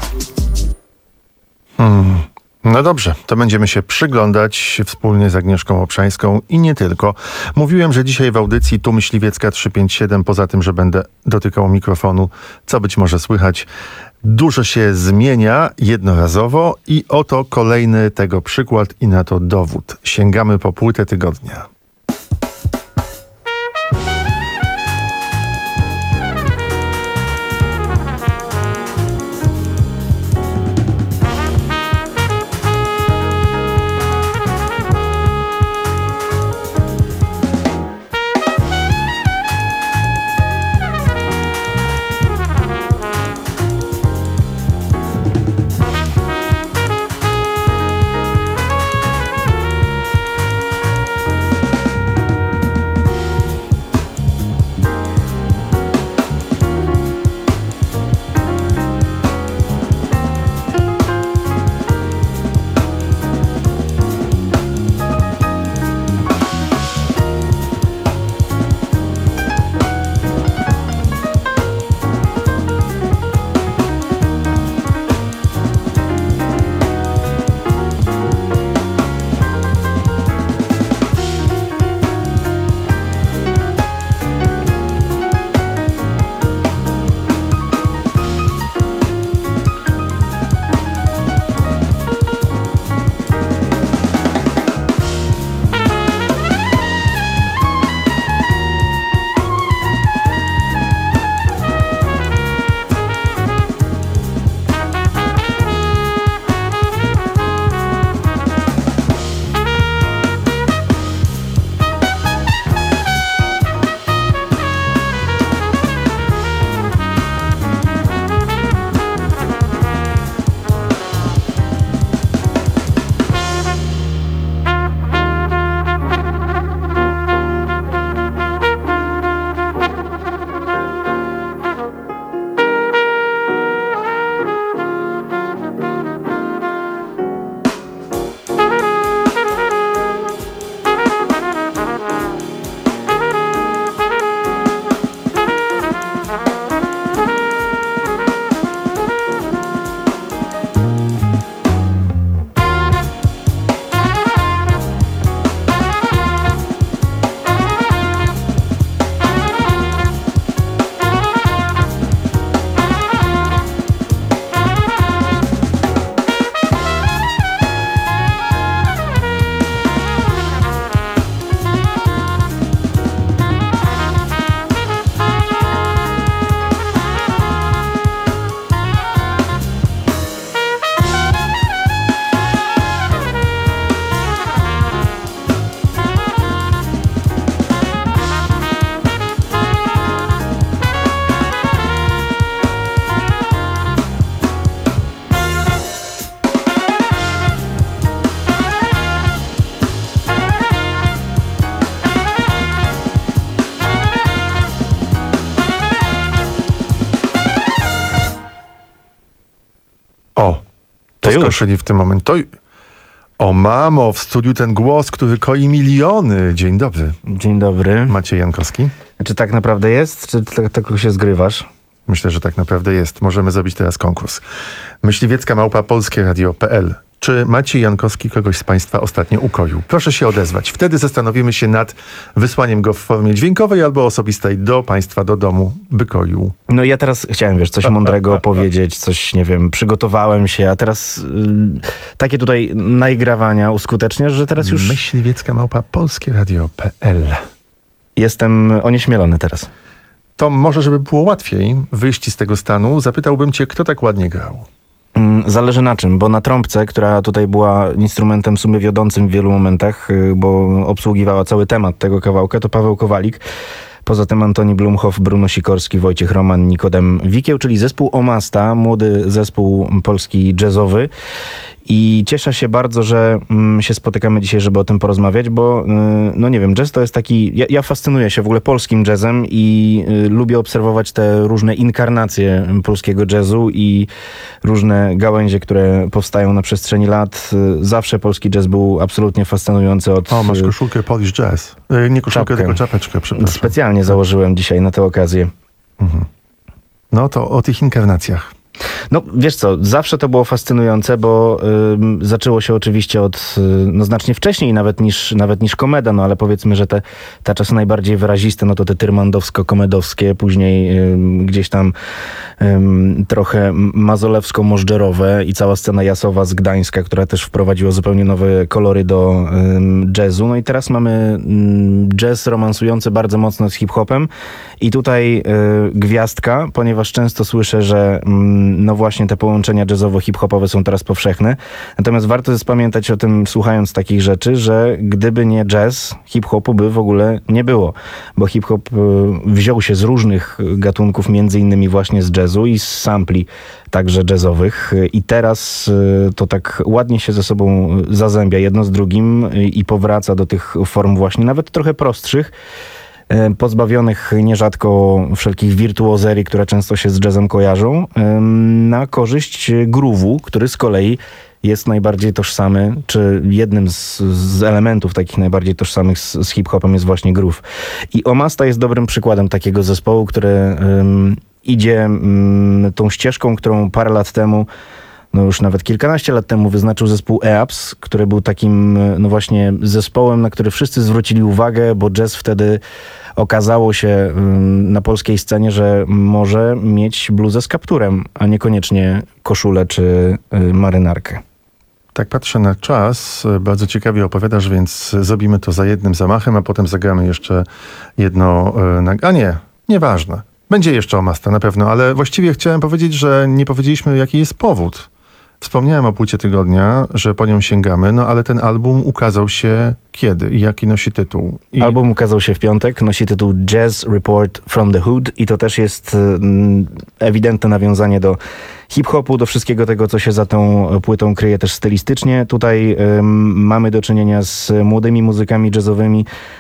Speaker 3: Hmm. No dobrze, to będziemy się przyglądać wspólnie z Agnieszką Obszańską i nie tylko. Mówiłem, że dzisiaj w audycji Tu Myśliwiecka trzysta pięćdziesiąt siedem, poza tym, że będę dotykał mikrofonu, co być może słychać, dużo się zmienia jednorazowo i oto kolejny tego przykład i na to dowód. Sięgamy po płytę tygodnia. zaskoczeni w tym momencie. To... O mamo, w studiu ten głos, który koi miliony. Dzień dobry.
Speaker 4: Dzień dobry.
Speaker 3: Maciej Jankowski.
Speaker 4: Czy tak naprawdę jest, czy tylko tak, tak się zgrywasz?
Speaker 3: Myślę, że tak naprawdę jest. Możemy zrobić teraz konkurs. Myśliwiecka małpa polskie radio kropka p l. Czy Maciej Jankowski kogoś z Państwa ostatnio ukoił? Proszę się odezwać. Wtedy zastanowimy się nad wysłaniem go w formie dźwiękowej albo osobistej do Państwa, do domu, by koił.
Speaker 4: No ja teraz chciałem, wiesz, coś mądrego powiedzieć, coś, nie wiem, przygotowałem się, a teraz yy, takie tutaj naigrawania uskuteczniasz, że teraz już...
Speaker 3: Myśliwiecka małpa polskie radio kropka p l.
Speaker 4: Jestem onieśmielony teraz.
Speaker 3: To może, żeby było łatwiej wyjść z tego stanu, zapytałbym Cię, kto tak ładnie grał?
Speaker 4: Zależy na czym, bo na trąbce, która tutaj była instrumentem w sumie wiodącym w wielu momentach, bo obsługiwała cały temat tego kawałka, to Paweł Kowalik. Poza tym Antoni Blumhoff, Bruno Sikorski, Wojciech Roman, Nikodem Wikieł, czyli zespół Omasta, młody zespół polski jazzowy. I cieszę się bardzo, że mm, się spotykamy dzisiaj, żeby o tym porozmawiać, bo yy, no nie wiem, jazz to jest taki... Ja, ja fascynuję się w ogóle polskim jazzem i yy, lubię obserwować te różne inkarnacje polskiego jazzu i różne gałęzie, które powstają na przestrzeni lat. Yy, zawsze polski jazz był absolutnie fascynujący od...
Speaker 3: O, masz koszulkę Polish Jazz. Yy, nie koszulkę, czapkę. tylko czapeczkę, przepraszam.
Speaker 4: Specjalnie założyłem dzisiaj na tę okazję.
Speaker 3: Mhm. No to o tych inkarnacjach.
Speaker 4: No wiesz co, zawsze to było fascynujące, bo y, zaczęło się oczywiście od y, no znacznie wcześniej nawet niż, nawet niż komeda, no ale powiedzmy, że te, te czasy najbardziej wyraziste, no to te tyrmandowsko-komedowskie, później y, gdzieś tam y, trochę mazolewsko-możdżerowe i cała scena jazzowa z Gdańska, która też wprowadziła zupełnie nowe kolory do y, jazzu. No i teraz mamy y, jazz romansujący bardzo mocno z hip-hopem i tutaj y, gwiazdka, ponieważ często słyszę, że y, no właśnie te połączenia jazzowo-hip-hopowe są teraz powszechne. Natomiast warto jest pamiętać o tym, słuchając takich rzeczy, że gdyby nie jazz, hip-hopu by w ogóle nie było. Bo hip-hop wziął się z różnych gatunków, między innymi właśnie z jazzu i z sampli także jazzowych. I teraz to tak ładnie się ze sobą zazębia jedno z drugim i powraca do tych form właśnie nawet trochę prostszych, pozbawionych nierzadko wszelkich wirtuozerii, które często się z jazzem kojarzą, na korzyść groove'u, który z kolei jest najbardziej tożsamy, czy jednym z, z elementów takich najbardziej tożsamych z, z hip-hopem jest właśnie groove. I Omasta jest dobrym przykładem takiego zespołu, który um, idzie um, tą ścieżką, którą parę lat temu, no już nawet kilkanaście lat temu wyznaczył zespół E A P S, który był takim no właśnie zespołem, na który wszyscy zwrócili uwagę, bo jazz wtedy okazało się na polskiej scenie, że może mieć bluzę z kapturem, a niekoniecznie koszulę czy marynarkę.
Speaker 3: Tak patrzę na czas, bardzo ciekawie opowiadasz, więc zrobimy to za jednym zamachem, a potem zagramy jeszcze jedno nagranie. Nieważne. Będzie jeszcze Omasta na pewno, ale właściwie chciałem powiedzieć, że nie powiedzieliśmy, jaki jest powód. Wspomniałem o płycie tygodnia, że po nią sięgamy, no ale ten album ukazał się kiedy i jaki nosi tytuł? I...
Speaker 4: Album ukazał się w piątek, nosi tytuł Jazz Report from the Hood i to też jest mm, ewidentne nawiązanie do hip-hopu, do wszystkiego tego, co się za tą płytą kryje też stylistycznie. Tutaj ym, mamy do czynienia z młodymi muzykami jazzowymi,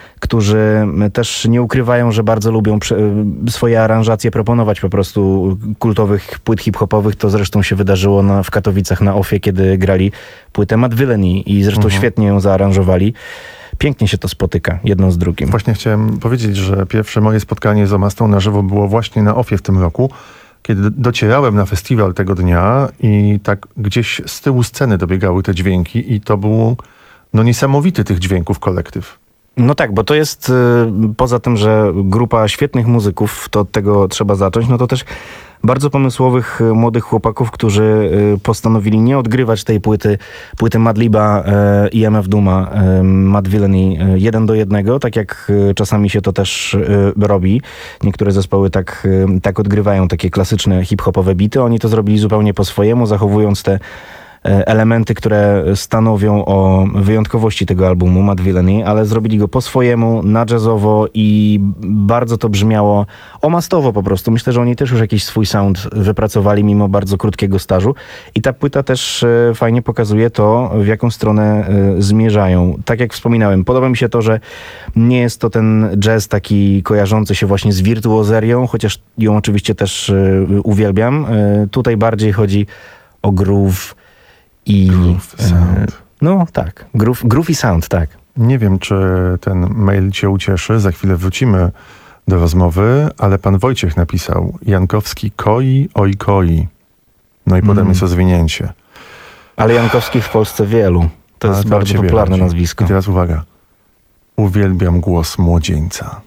Speaker 4: którzy też nie ukrywają, że bardzo lubią swoje aranżacje proponować po prostu kultowych płyt hip-hopowych. To zresztą się wydarzyło na, w Katowicach na Ofie, kiedy grali płytę Mad Villainy i zresztą mhm. świetnie ją zaaranżowali. Pięknie się to spotyka, jedno z drugim.
Speaker 3: Właśnie chciałem powiedzieć, że pierwsze moje spotkanie z Omastą na żywo było właśnie na Ofie w tym roku, kiedy docierałem na festiwal tego dnia i tak gdzieś z tyłu sceny dobiegały te dźwięki i to był no niesamowity tych dźwięków kolektyw.
Speaker 4: No tak, bo to jest, poza tym, że grupa świetnych muzyków, to od tego trzeba zacząć, no to też bardzo pomysłowych młodych chłopaków, którzy postanowili nie odgrywać tej płyty, płyty Madliba i M F Dooma, Mad Villainy jeden do jednego, tak jak czasami się to też robi. Niektóre zespoły tak, tak odgrywają takie klasyczne hip-hopowe bity. Oni to zrobili zupełnie po swojemu, zachowując te elementy, które stanowią o wyjątkowości tego albumu Mad Villainy, ale zrobili go po swojemu, na jazzowo i bardzo to brzmiało omastowo po prostu. Myślę, że oni też już jakiś swój sound wypracowali mimo bardzo krótkiego stażu i ta płyta też fajnie pokazuje to, w jaką stronę zmierzają. Tak jak wspominałem, podoba mi się to, że nie jest to ten jazz taki kojarzący się właśnie z wirtuozerią, chociaż ją oczywiście też uwielbiam. Tutaj bardziej chodzi o groove i... Groove sound. No tak, groove, groovy sound, tak.
Speaker 3: Nie wiem, czy ten mail cię ucieszy. Za chwilę wrócimy do rozmowy, ale pan Wojciech napisał Jankowski koi, oj koi. No i potem
Speaker 4: Mm.
Speaker 3: jest rozwinięcie.
Speaker 4: Ale Jankowskich w Polsce wielu. To jest
Speaker 3: Ale
Speaker 4: bardzo
Speaker 3: ciebie
Speaker 4: popularne
Speaker 3: bardziej.
Speaker 4: nazwisko.
Speaker 3: I teraz uwaga. Uwielbiam głos młodzieńca.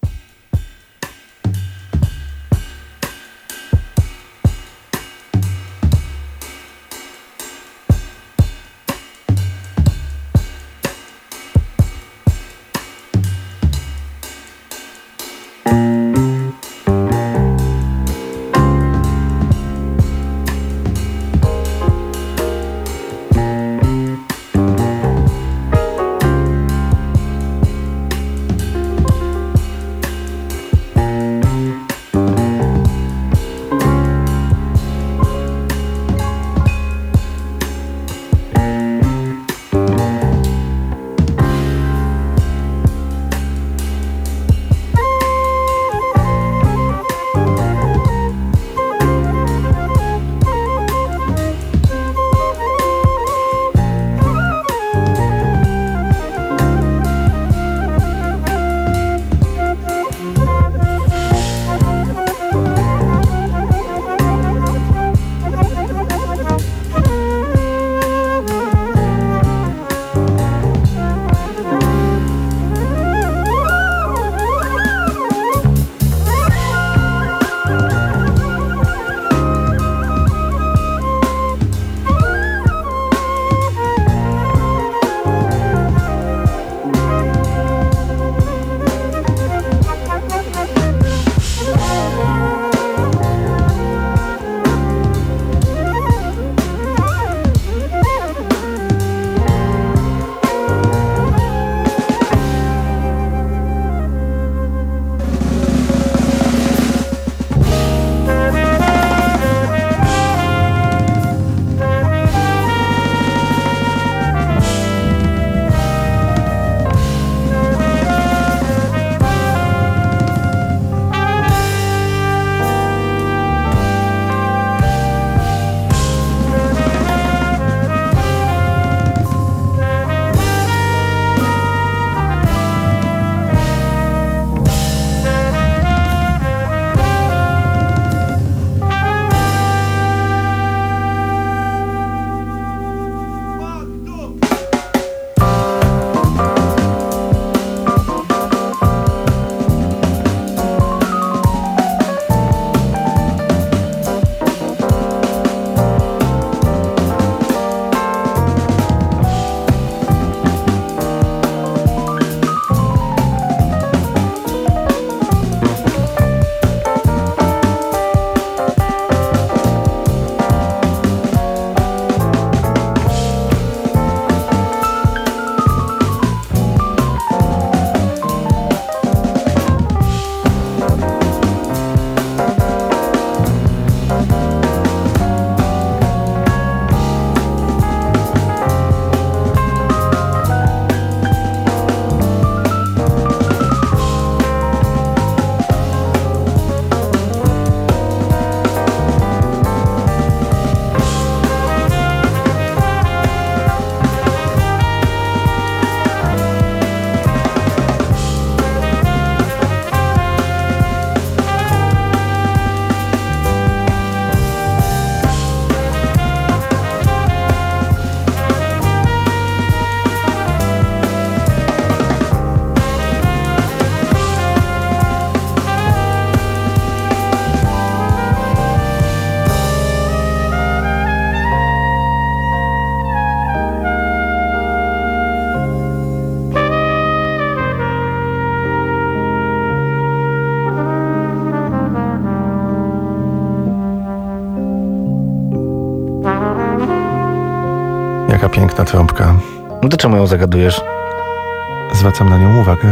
Speaker 3: Jaka piękna trąbka.
Speaker 4: No to czemu ją zagadujesz?
Speaker 3: Zwracam na nią uwagę.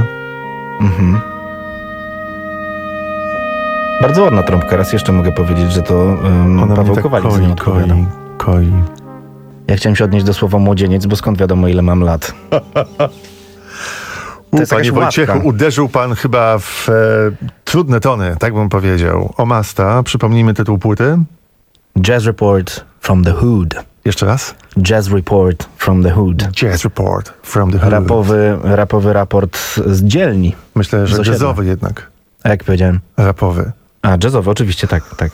Speaker 4: Mhm. Bardzo ładna trąbka. Raz jeszcze mogę powiedzieć, że to um,
Speaker 3: Ona
Speaker 4: Paweł
Speaker 3: tak
Speaker 4: Kowalik
Speaker 3: koi,
Speaker 4: z nią odpowiada.
Speaker 3: koi, koi.
Speaker 4: Ja chciałem się odnieść do słowa młodzieniec, bo skąd wiadomo, ile mam lat?
Speaker 3: U,
Speaker 4: jest
Speaker 3: panie
Speaker 4: jakaś
Speaker 3: Wojciechu,
Speaker 4: łatka.
Speaker 3: uderzył pan chyba w e, trudne tony, tak bym powiedział. Omasta, przypomnijmy tytuł płyty.
Speaker 4: Jazz Report from the Hood.
Speaker 3: Jeszcze raz?
Speaker 4: Jazz Report from the Hood.
Speaker 3: Jazz Report from the Hood.
Speaker 4: Rapowy, rapowy raport z dzielni.
Speaker 3: Myślę, że
Speaker 4: z
Speaker 3: jazzowy jednak.
Speaker 4: A jak powiedziałem?
Speaker 3: Rapowy.
Speaker 4: A, jazzowy, oczywiście, tak, tak.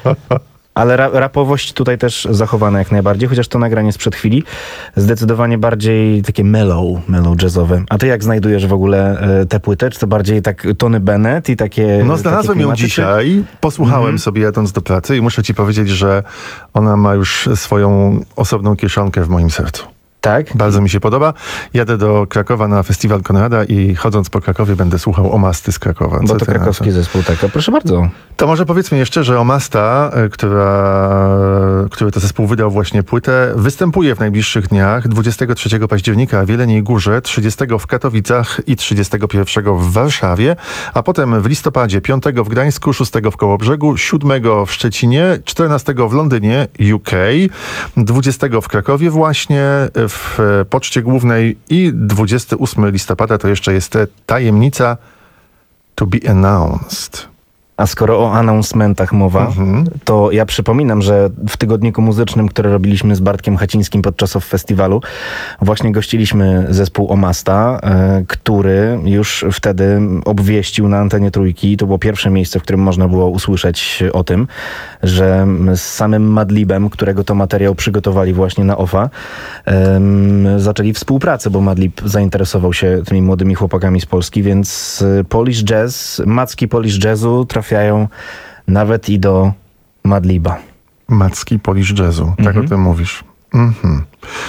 Speaker 4: Ale ra- rapowość tutaj też zachowana jak najbardziej, chociaż to nagranie sprzed chwili zdecydowanie bardziej takie mellow, mellow jazzowe. A ty jak znajdujesz w ogóle e, tę płytę? Czy to bardziej tak Tony Bennett i takie
Speaker 3: No znalazłem ją dzisiaj, posłuchałem mm-hmm. sobie jadąc do pracy i muszę ci powiedzieć, że ona ma już swoją osobną kieszonkę w moim sercu.
Speaker 4: Tak?
Speaker 3: Bardzo mi się podoba. Jadę do Krakowa na festiwal Konrada i chodząc po Krakowie będę słuchał Omasty z Krakowa.
Speaker 4: Bo to krakowski zespół, tak. A proszę bardzo.
Speaker 3: To może powiedzmy jeszcze, że Omasta, która, który to zespół wydał właśnie płytę, występuje w najbliższych dniach dwudziestego trzeciego października w Jeleniej Górze, trzydziestego w Katowicach i trzydziestego pierwszego w Warszawie, a potem w listopadzie piątego w Gdańsku, szóstego w Kołobrzegu, siódmego w Szczecinie, czternastego w Londynie, U K, dwudziestego w Krakowie właśnie, w Poczcie Głównej i dwudziestego ósmego listopada to jeszcze jest tajemnica to be announced.
Speaker 4: A skoro o announcementach mowa, mhm. to ja przypominam, że w tygodniku muzycznym, który robiliśmy z Bartkiem Hacińskim podczas festiwalu, właśnie gościliśmy zespół Omasta, e, który już wtedy obwieścił na antenie Trójki, to było pierwsze miejsce, w którym można było usłyszeć o tym, że z samym Madlibem, którego to materiał przygotowali właśnie na O F A, e, zaczęli współpracę, bo Madlib zainteresował się tymi młodymi chłopakami z Polski, więc Polish Jazz, macki Polish Jazzu trafiają nawet i do Madliba.
Speaker 3: Macki Polish Jazzu, tak mhm. o tym mówisz. Mhm.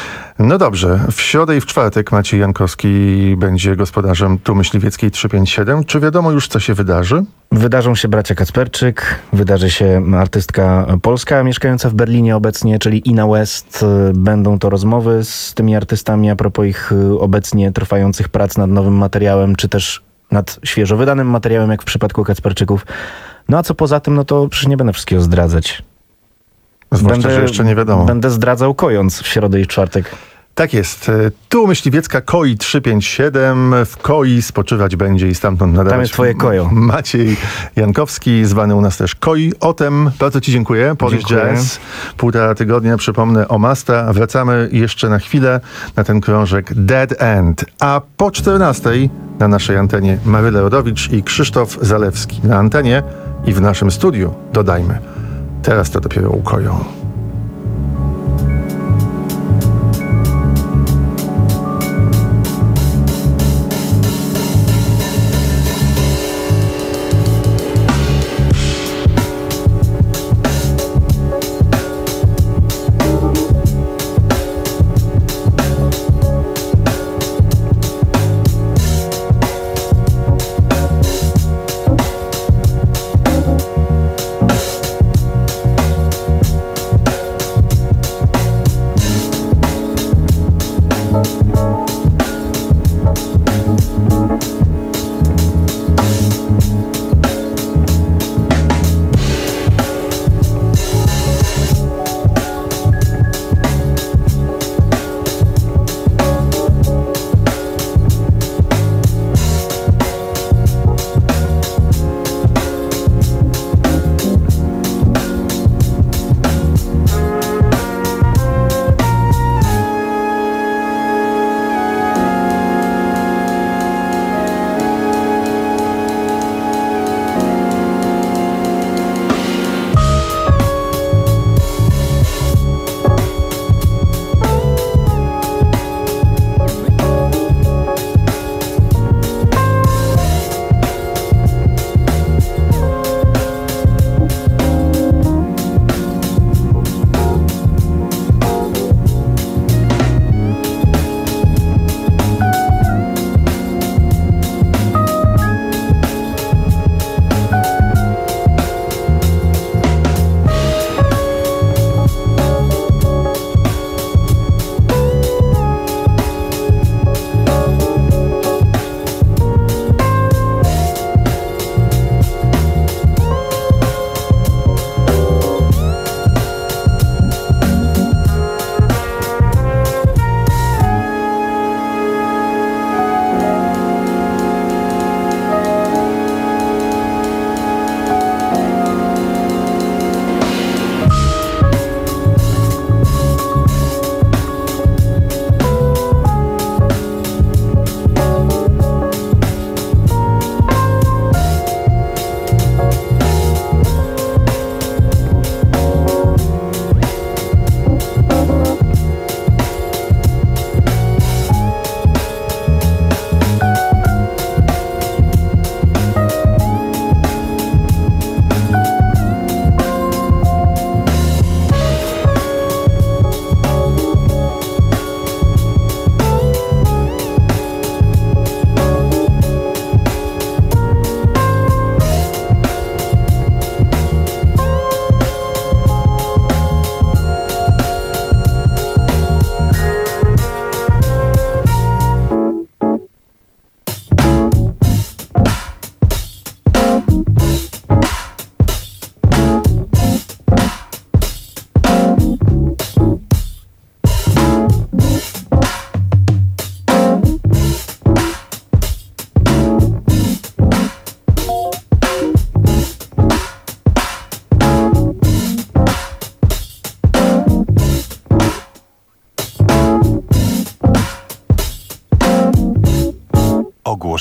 Speaker 3: No dobrze, w środę i w czwartek Maciej Jankowski będzie gospodarzem tu Myśliwieckiej trzysta pięćdziesiąt siedem. Czy wiadomo już, co się wydarzy?
Speaker 4: Wydarzą się bracia Kacperczyk, wydarzy się artystka polska mieszkająca w Berlinie obecnie, czyli Ina West. Będą to rozmowy z tymi artystami a propos ich obecnie trwających prac nad nowym materiałem, czy też nad świeżo wydanym materiałem, jak w przypadku Kacperczyków. No a co poza tym, no to przecież nie będę wszystkiego zdradzać.
Speaker 3: Zwłaszcza,
Speaker 4: będę,
Speaker 3: że jeszcze nie wiadomo.
Speaker 4: Będę zdradzał kojąc w środę i w czwartek.
Speaker 3: Tak jest. Tu Myśliwiecka Koi trzysta pięćdziesiąt siedem. W Koi spoczywać będzie i stamtąd nadawać.
Speaker 4: Tam jest twoje kojo.
Speaker 3: Maciej Jankowski, zwany u nas też Koi. O tym bardzo ci dziękuję. Polish
Speaker 4: dziękuję.
Speaker 3: Jazz. Półtora tygodnia, przypomnę, Omasta. Wracamy jeszcze na chwilę na ten krążek Dead End. A po czternastej na naszej antenie Maryla Rodowicz i Krzysztof Zalewski. Na antenie i w naszym studiu, dodajmy. Teraz to dopiero ukoją.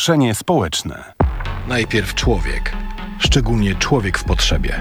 Speaker 5: Ogłoszenie społeczne.
Speaker 6: Najpierw człowiek, szczególnie człowiek w potrzebie.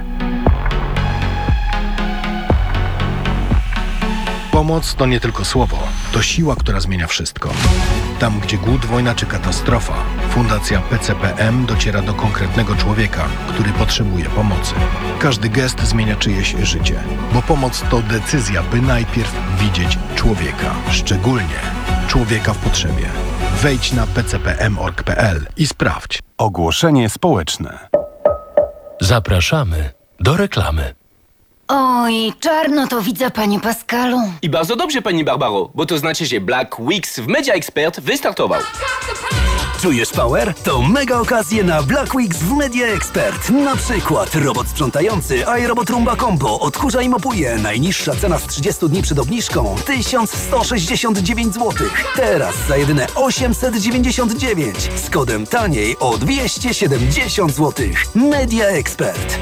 Speaker 6: Pomoc to nie tylko słowo, to siła, która zmienia wszystko. Tam, gdzie głód, wojna czy katastrofa, Fundacja P C P M dociera do konkretnego człowieka, który potrzebuje pomocy. Każdy gest zmienia czyjeś życie, bo pomoc to decyzja, by najpierw widzieć człowieka, szczególnie człowieka w potrzebie. Wejdź na p c p m kropka org kropka p l i sprawdź.
Speaker 5: Ogłoszenie społeczne.
Speaker 2: Zapraszamy do reklamy.
Speaker 18: Oj, czarno to widzę, panie Pascalu.
Speaker 7: I bardzo dobrze, pani Barbaro, bo to znaczy, że Black Weeks w Media Expert wystartował.
Speaker 11: Czujesz power? To mega okazje na Black Weeks w Media Expert. Na przykład robot sprzątający iRobot Roomba Combo odkurza i mopuje. Najniższa cena z trzydziestu dni przed obniżką tysiąc sto sześćdziesiąt dziewięć złotych. Teraz za jedyne osiemset dziewięćdziesiąt dziewięć. Z kodem taniej o dwieście siedemdziesiąt złotych. Media Expert.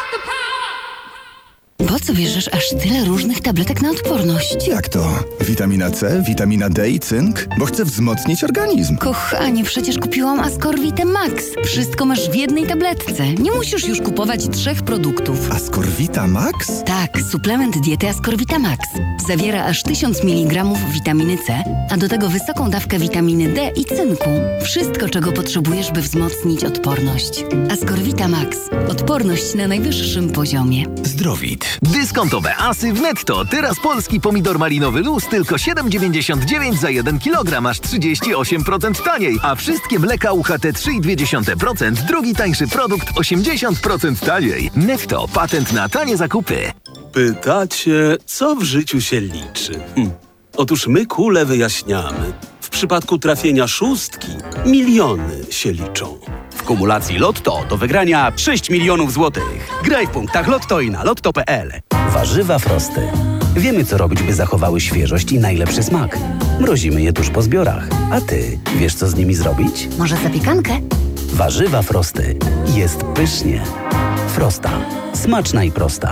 Speaker 18: Po co bierzesz aż tyle różnych tabletek na odporność?
Speaker 8: Jak to? Witamina C, witamina D i cynk? Bo chcę wzmocnić organizm.
Speaker 18: Kochanie, przecież kupiłam Ascorvite Max. Wszystko masz w jednej tabletce. Nie musisz już kupować trzech produktów.
Speaker 8: Ascorvita Max?
Speaker 18: Tak, suplement diety Ascorvita Max. Zawiera aż tysiąc miligramów witaminy C, a do tego wysoką dawkę witaminy D i cynku. Wszystko, czego potrzebujesz, by wzmocnić odporność. Ascorvita Max. Odporność na najwyższym poziomie.
Speaker 8: Zdrowit.
Speaker 10: Dyskontowe asy w Netto. Teraz polski pomidor malinowy luz tylko siedem dziewięćdziesiąt dziewięć za jeden kilogram, aż trzydzieści osiem procent taniej. A wszystkie mleka U H T trzy i dwie dziesiąte procent, drugi tańszy produkt osiemdziesiąt procent taniej. Netto. Patent na tanie zakupy.
Speaker 19: Pytacie, co w życiu się liczy? Hm. Otóż my kule wyjaśniamy. W przypadku trafienia szóstki miliony się liczą.
Speaker 11: W kumulacji Lotto do wygrania sześć milionów złotych. Graj w punktach Lotto i na lotto kropka p l. Warzywa Frosty. Wiemy, co robić, by zachowały świeżość i najlepszy smak. Mrozimy je tuż po zbiorach. A ty wiesz, co z nimi zrobić?
Speaker 18: Może zapiekankę?
Speaker 11: Warzywa Frosty. Jest pysznie. Frosta. Smaczna i prosta.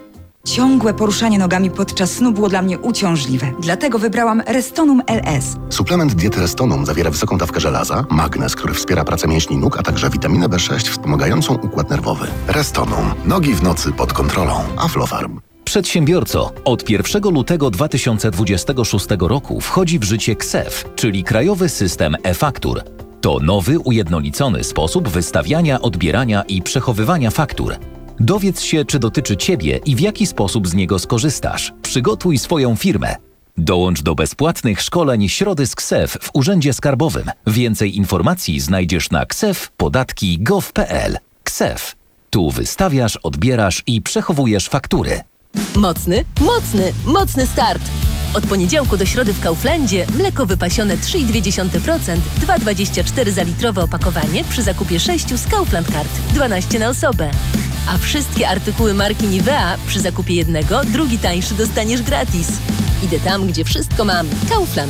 Speaker 12: Ciągłe poruszanie nogami podczas snu było dla mnie uciążliwe. Dlatego wybrałam Restonum L S.
Speaker 13: Suplement diety Restonum zawiera wysoką dawkę żelaza, magnez, który wspiera pracę mięśni nóg, a także witaminę B sześć wspomagającą układ nerwowy. Restonum. Nogi w nocy pod kontrolą. Aflofarm.
Speaker 21: Przedsiębiorco, od pierwszego lutego dwa tysiące dwudziestego szóstego roku wchodzi w życie K S E F, czyli Krajowy System e-Faktur. To nowy, ujednolicony sposób wystawiania, odbierania i przechowywania faktur. Dowiedz się, czy dotyczy Ciebie i w jaki sposób z niego skorzystasz. Przygotuj swoją firmę. Dołącz do bezpłatnych szkoleń Środy z K S E F w Urzędzie Skarbowym. Więcej informacji znajdziesz na ksef podatki kropka gov kropka p l. K S E F. Tu wystawiasz, odbierasz i przechowujesz faktury.
Speaker 28: Mocny, mocny, mocny start! Od poniedziałku do środy w Kauflandzie mleko wypasione trzy i dwie dziesiąte procent, dwa przecinek dwadzieścia cztery za litrowe opakowanie przy zakupie sześciu z Kaufland Card, dwanaście na osobę. A wszystkie artykuły marki Nivea przy zakupie jednego, drugi tańszy dostaniesz gratis. Idę tam, gdzie wszystko mam. Kaufland.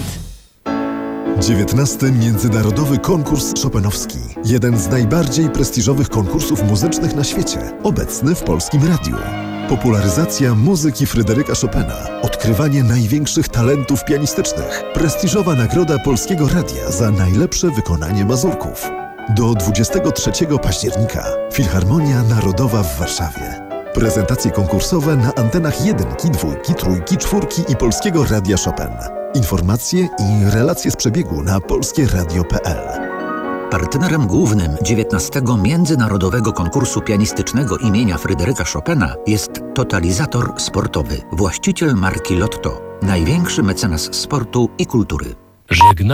Speaker 29: dziewiętnasty Międzynarodowy Konkurs Chopinowski. Jeden z najbardziej prestiżowych konkursów muzycznych na świecie. Obecny w Polskim Radiu. Popularyzacja muzyki Fryderyka Chopina. Odkrywanie największych talentów pianistycznych. Prestiżowa nagroda Polskiego Radia za najlepsze wykonanie mazurków. Do dwudziestego trzeciego października. Filharmonia Narodowa w Warszawie. Prezentacje konkursowe na antenach jedynki, dwójki, trójki, czwórki i Polskiego Radia Chopin. Informacje i relacje z przebiegu na polskie radio kropka p l.
Speaker 30: Partnerem głównym dziewiętnastego Międzynarodowego Konkursu Pianistycznego imienia Fryderyka Chopina jest Totalizator Sportowy, właściciel marki Lotto, największy mecenas sportu i kultury.
Speaker 2: Żegna